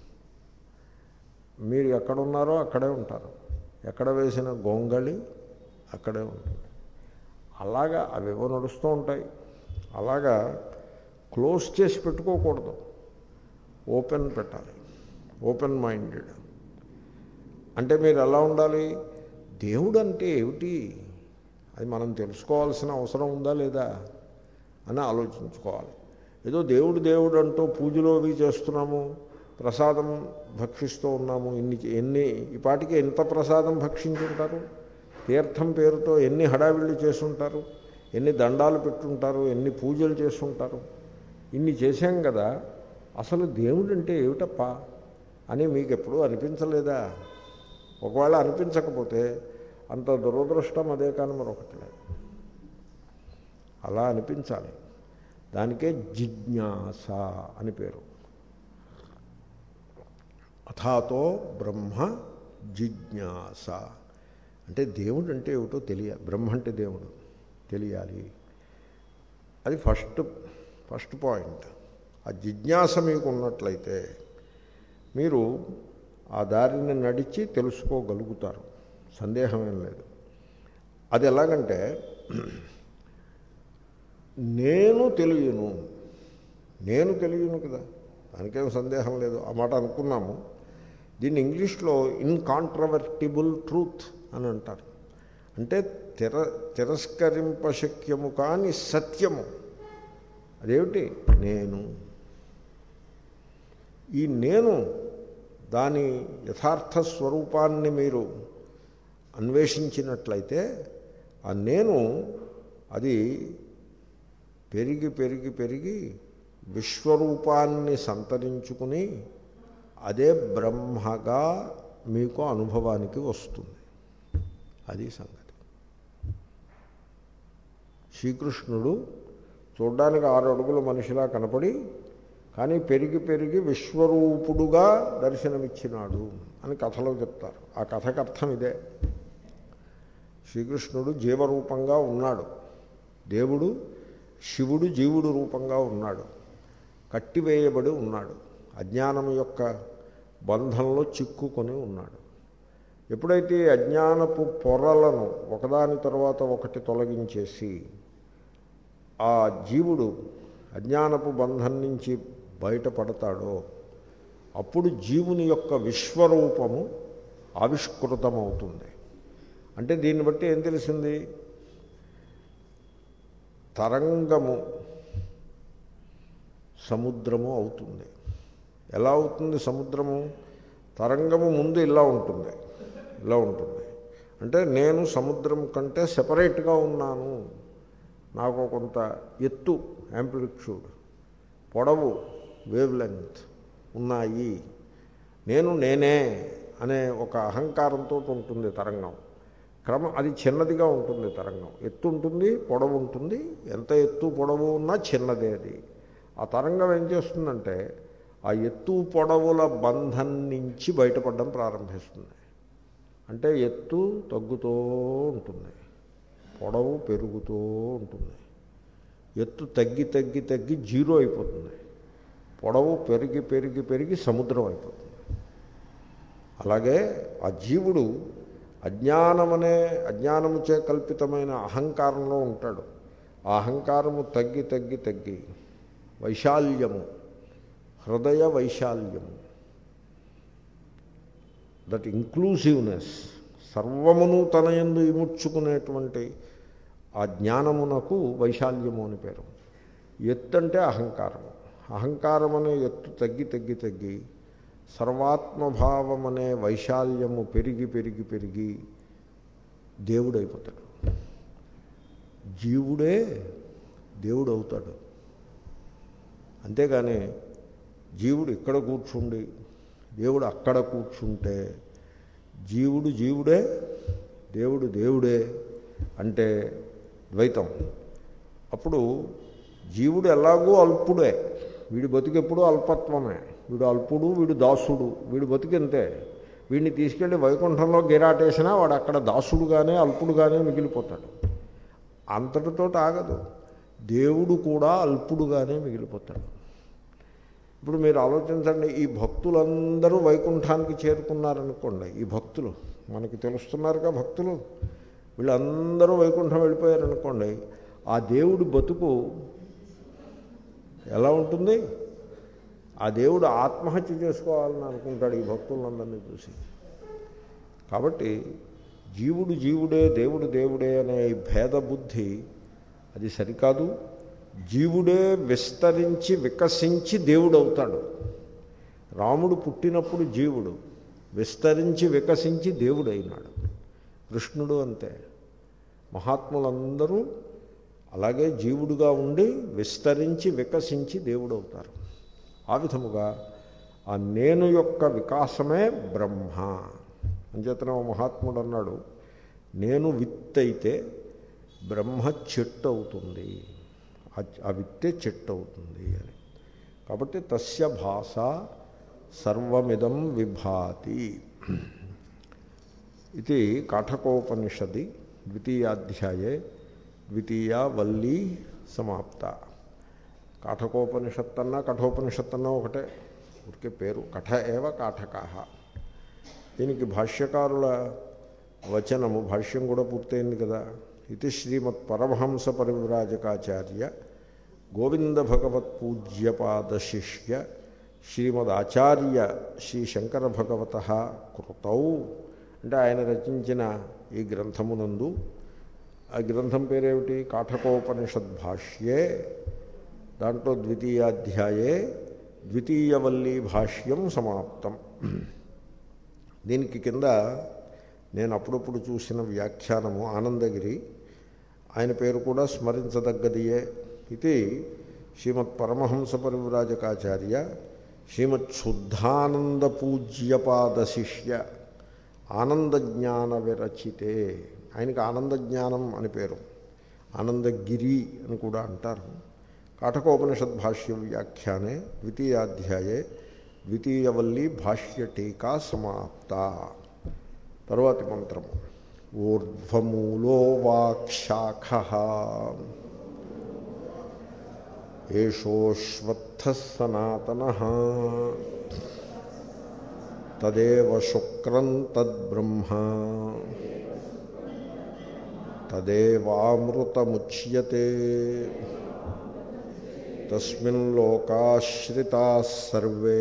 మీరు ఎక్కడున్నారో అక్కడే ఉంటారు, ఎక్కడ వేసిన గొంగళి అక్కడే ఉంటుంది. అలాగా అవేవో నడుస్తూ ఉంటాయి. అలాగా క్లోజ్ చేసి పెట్టుకోకూడదు, ఓపెన్ పెట్టాలి, ఓపెన్ మైండెడ్. అంటే మీరు ఎలా ఉండాలి? దేవుడు అంటే ఏమిటి, అది మనం తెలుసుకోవాల్సిన అవసరం ఉందా లేదా అని ఆలోచించుకోవాలి. ఏదో దేవుడు దేవుడు అంటూ పూజలు అవి చేస్తున్నాము, ప్రసాదం భక్షిస్తూ ఉన్నాము, ఇన్ని ఎన్ని ఈ పాటికి ఎంత ప్రసాదం భక్షించుంటారు, తీర్థం పేరుతో ఎన్ని హడావిళ్ళు చేసుంటారు, ఎన్ని దండాలు పెట్టుంటారు, ఎన్ని పూజలు చేస్తుంటారు, ఇన్ని చేశాం కదా, అసలు దేవుడు అంటే ఏమిటప్ప అని మీకు ఎప్పుడూ అనిపించలేదా? ఒకవేళ అనిపించకపోతే అంత దురదృష్టం అదే కానీ మరొకటి లేదు. అలా అనిపించాలి. దానికే జిజ్ఞాస అని పేరు. అథాతో బ్రహ్మ జిజ్ఞాస అంటే దేవుడు అంటే ఏమిటో తెలియాలి. బ్రహ్మ అంటే దేవుడు తెలియాలి. అది ఫస్ట్ ఫస్ట్ పాయింట్. ఆ జిజ్ఞాస మీకు ఉన్నట్లయితే మీరు ఆ దారిని నడిచి తెలుసుకోగలుగుతారు, సందేహమేం లేదు. అది ఎలాగంటే, నేను తెలియను నేను తెలియను కదా, దానికేం సందేహం లేదు, ఆ మాట అనుకున్నాము. దీన్ని ఇంగ్లీష్లో ఇన్కాంట్రవర్టిబుల్ ట్రూత్ అని అంటారు. అంటే తిర తిరస్కరింపశక్యము కాని సత్యము. అదేమిటి? నేను. ఈ నేను దాని యథార్థ స్వరూపాన్ని మీరు అన్వేషించినట్లయితే ఆ నేను అది పెరిగి పెరిగి పెరిగి విశ్వరూపాన్ని సంతరించుకుని అదే బ్రహ్మగా మీకు అనుభవానికి వస్తుంది. అది సంగతి. శ్రీకృష్ణుడు చూడ్డానికి ఆరు అడుగుల మనిషిలా కనపడి కానీ పెరిగి పెరిగి విశ్వరూపుడుగా దర్శనమిచ్చినాడు అని కథలో చెప్తారు. ఆ కథకు అర్థం ఇదే. శ్రీకృష్ణుడు జీవరూపంగా ఉన్నాడు, దేవుడు శివుడు జీవుడు రూపంగా ఉన్నాడు, కట్టివేయబడి ఉన్నాడు, అజ్ఞానం యొక్క బంధంలో చిక్కుకొని ఉన్నాడు. ఎప్పుడైతే అజ్ఞానపు పొరలను ఒకదాని తర్వాత ఒకటి తొలగించేసి ఆ జీవుడు అజ్ఞానపు బంధం నుంచి బయటపడతాడో అప్పుడు జీవుని యొక్క విశ్వరూపము ఆవిష్కృతమవుతుంది. అంటే దీన్ని బట్టి ఏం తెలిసింది? తరంగము సముద్రము అవుతుంది. ఎలా అవుతుంది సముద్రము? తరంగము ముందు ఇలా ఉంటుంది, ఇలా ఉంటుంది. అంటే నేను సముద్రం కంటే సెపరేట్గా ఉన్నాను, నాకు కొంత ఎత్తు యాంప్లిట్యూడ్, పొడవు వేవ్ లెంగ్త్ ఉన్నాయి, నేను నేనే అనే ఒక అహంకారంతో ఉంటుంది తరంగం. క్రమం అది చిన్నదిగా ఉంటుంది తరంగం. ఎత్తు ఉంటుంది, పొడవు ఉంటుంది. ఎంత ఎత్తు పొడవు ఉన్నా చిన్నదే అది. ఆ తరంగం ఏం చేస్తుందంటే ఆ ఎత్తు పొడవుల బంధం నుంచి బయటపడడం ప్రారంభిస్తుంది. అంటే ఎత్తు తగ్గుతూ ఉంటుంది, పొడవు పెరుగుతూ ఉంటుంది. ఎత్తు తగ్గి తగ్గి తగ్గి జీరో అయిపోతుంది, పొడవు పెరిగి పెరిగి పెరిగి సముద్రం అయిపోతుంది. అలాగే ఆ జీవుడు అజ్ఞానమనే అజ్ఞానముచే కల్పితమైన అహంకారంలో ఉంటాడు. ఆ అహంకారము తగ్గి తగ్గి తగ్గి వైశాల్యము, హృదయ వైశాల్యము, దట్ ఇంక్లూసివ్నెస్, సర్వమును తన యందు ఇముడ్చుకునేటువంటి ఆ జ్ఞానమునకు వైశాల్యము అని పేరు. ఎత్తు అంటే అహంకారము. అహంకారం అనే ఎత్తు తగ్గి తగ్గి తగ్గి సర్వాత్మభావం అనే వైశాల్యము పెరిగి పెరిగి పెరిగి దేవుడైపోతాడు. జీవుడే దేవుడు అవుతాడు. అంతేగాని జీవుడు ఇక్కడ కూర్చుండి దేవుడు అక్కడ కూర్చుంటే జీవుడు జీవుడే దేవుడు దేవుడే అంటే ద్వైతం. అప్పుడు జీవుడు ఎలాగూ అల్పుడే, వీడి బతుకెప్పుడు అల్పత్వమే. వీడు అల్పుడు, వీడు దాసుడు, వీడు బతుకెంతే. వీడిని తీసుకెళ్ళి వైకుంఠంలో గిరాటేసినా వాడు అక్కడ దాసుడుగానే అల్పుడుగానే మిగిలిపోతాడు. అంతటితో ఆగదు, దేవుడు కూడా అల్పుడుగానే మిగిలిపోతాడు. ఇప్పుడు మీరు ఆలోచించండి, ఈ భక్తులందరూ వైకుంఠానికి చేరుకున్నారనుకోండి. ఈ భక్తులు మనకి తెలుస్తున్నారుగా, భక్తులు వీళ్ళందరూ వైకుంఠం వెళ్ళిపోయారనుకోండి. ఆ దేవుడి బతుకు ఎలా ఉంటుంది? ఆ దేవుడు ఆత్మహత్య చేసుకోవాలని అనుకుంటాడు ఈ భక్తులందరినీ చూసి. కాబట్టి జీవుడు జీవుడే, దేవుడు దేవుడే అనే ఈ భేద బుద్ధి అది సరికాదు. జీవుడే విస్తరించి వికసించి దేవుడు అవుతాడు. రాముడు పుట్టినప్పుడు జీవుడు, విస్తరించి వికసించి దేవుడు అయినాడు. కృష్ణుడు అంతే. మహాత్ములందరూ అలాగే జీవుడుగా ఉండి విస్తరించి వికసించి దేవుడు అవుతారు. ఆ విధముగా ఆ నేను యొక్క వికాసమే బ్రహ్మ. అంచేతనే ఓ మహాత్ముడు అన్నాడు, నేను విత్తైతే బ్రహ్మ చెట్టు అవుతుంది, ఆ విత్తే చెట్టు అవుతుంది అని. కాబట్టి తస్య భాష సర్వమిదం విభాతి ఇది కాఠకోపనిషది ద్వితీయాధ్యాయే ద్వితీయ వల్లీ సమాప్త. కాఠకోపనిషత్తన్నా కఠోపనిషత్తన్నా ఒకటే, ఊరికే పేరు. కఠ ఏవ కాఠకాహ. దీనికి భాష్యకారుల వచనము, భాష్యం కూడా పూర్తయింది కదా. ఇది శ్రీమత్ పరమహంస పరివ్రాజకాచార్య గోవింద భగవత్ పూజ్యపాద శిష్య శ్రీమద్ ఆచార్య శ్రీ శంకర భగవత కృతౌ అంటే ఆయన రచించిన ఈ గ్రంథమునందు, ఆ గ్రంథం పేరేమిటి? కాఠకోపనిషద్ భాష్యే, దాంట్లో ద్వితీయాధ్యాయే ద్వితీయవల్లీ భాష్యం సమాప్తం. దీనికి కింద నేను అప్పుడప్పుడు చూసిన వ్యాఖ్యానము ఆనందగిరి, ఆయన పేరు కూడా స్మరించదగ్గదియే. ఇది శ్రీమత్ పరమహంస పరివ్రాజకాచార్య శ్రీమత్ శుద్ధానంద పూజ్యపాద శిష్య ఆనందజ్ఞాన విరచితే. ఆయనకి ఆనందజ్ఞానం అని పేరు, ఆనందగిరి అని కూడా అంటారు. కాఠకోపనిషద్ భాష్య వ్యాఖ్యానే ద్వితీయాధ్యాయే ద్వితీయవల్లీ భాష్య టీకా సమాప్త. తరువాతి మంత్రము ఊర్ధ్వమూలో వాక్శాఖః ఏషోశ్వత్థః సనాతనః తదేవ శుక్రం తద్బ్రహ్మ తదేవామృతముచ్యతే తస్మిన్ లోకాశ్రితాః సర్వే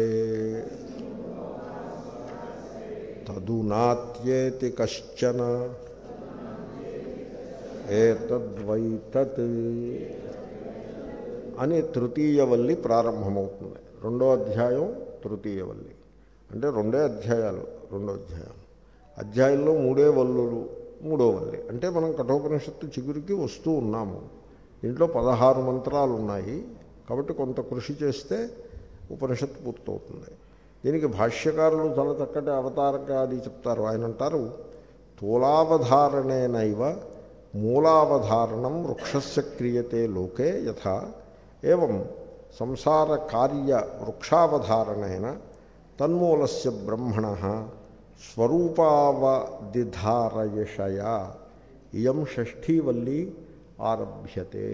తదునాత్యేతి కశ్చన ఏతద్వైతత్ అని తృతీయవల్లి ప్రారంభమవుతుంది. రెండో అధ్యాయం తృతీయవల్లి అంటే రెండే అధ్యాయాలు, రెండో అధ్యాయం. అధ్యాయంలో మూడే వల్లులు, మూడో వల్లి. అంటే మనం కఠోపనిషత్తు చిగురికి వస్తూ ఉన్నాము. దీంట్లో పదహారు మంత్రాలు ఉన్నాయి. కాబట్టి కొంత కృషి చేస్తే ఉపనిషత్తు పూర్తవుతుంది. దీనికి భాష్యకారులు చాలా చక్కటి అవతారకాది చెప్తారు. ఆయన అంటారు, తూలావధారణేనైవ మూలావధారణం వృక్షస్య క్రియతే లోకే యథా ఏవం సంసార కార్య వృక్షావధారణేన తన్మూలస్య బ్రహ్మణః స్వరూపావదిధారయషయా ఇయం షష్ఠీవల్లి ఆరభ్యతే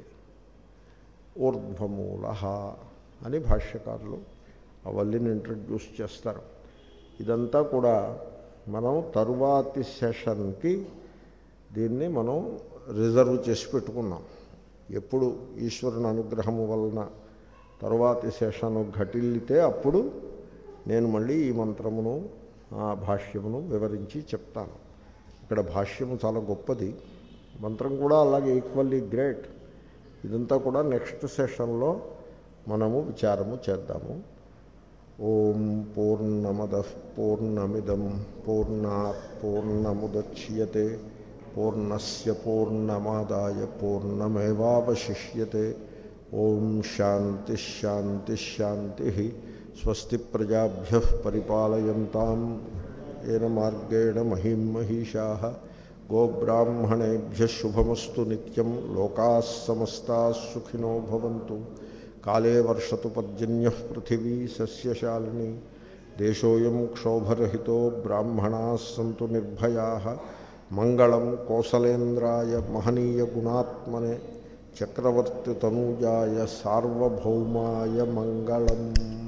ఊర్ధ్వమూలః అని భాష్యకారులు ఆ వల్లిని ఇంట్రడ్యూస్ చేస్తారు. ఇదంతా కూడా మనం తరువాతి సెషన్కి దీన్ని మనం రిజర్వ్ చేసి పెట్టుకున్నాం. ఎప్పుడు ఈశ్వరుని అనుగ్రహము వలన తరువాతి సెషను ఘటిల్లితే అప్పుడు నేను మళ్ళీ ఈ మంత్రమును ఆ భాష్యమును వివరించి చెప్తాను. ఇక్కడ భాష్యము చాలా గొప్పది, మంత్రం కూడా అలాగే ఈక్వల్లీ గ్రేట్. ఇదంతా కూడా నెక్స్ట్ సెషన్లో మనము విచారము చేద్దాము. ఓం పూర్ణమదః పూర్ణమిదం పూర్ణాత్ పూర్ణముదచ్యతే పూర్ణస్య పూర్ణమాదాయ పూర్ణమేవావశిష్యతే. ఓం శాంతి శాంతి శాంతి. స్వస్తి ప్రజాభ్యః పరిపాలయంతాం येन మార్గేణ మహిం మహిషాః. గోబ్రాహ్మణేభ్యः శుభమస్తు నిత్యం. లోకాः సమస్తాः సుఖినో భవంతు. కాలే వర్షతు పర్జన్యః పృథివీ సస్యశాలినీ. దేశోऽयं క్షోభరహితో బ్రాహ్మణాः సంతు నిర్భయాः. మంగళం కోసలేంద్రాయ మహనీయగుణాత్మనే చక్రవర్తితనూజాయ సార్వభౌమాయ మంగళం.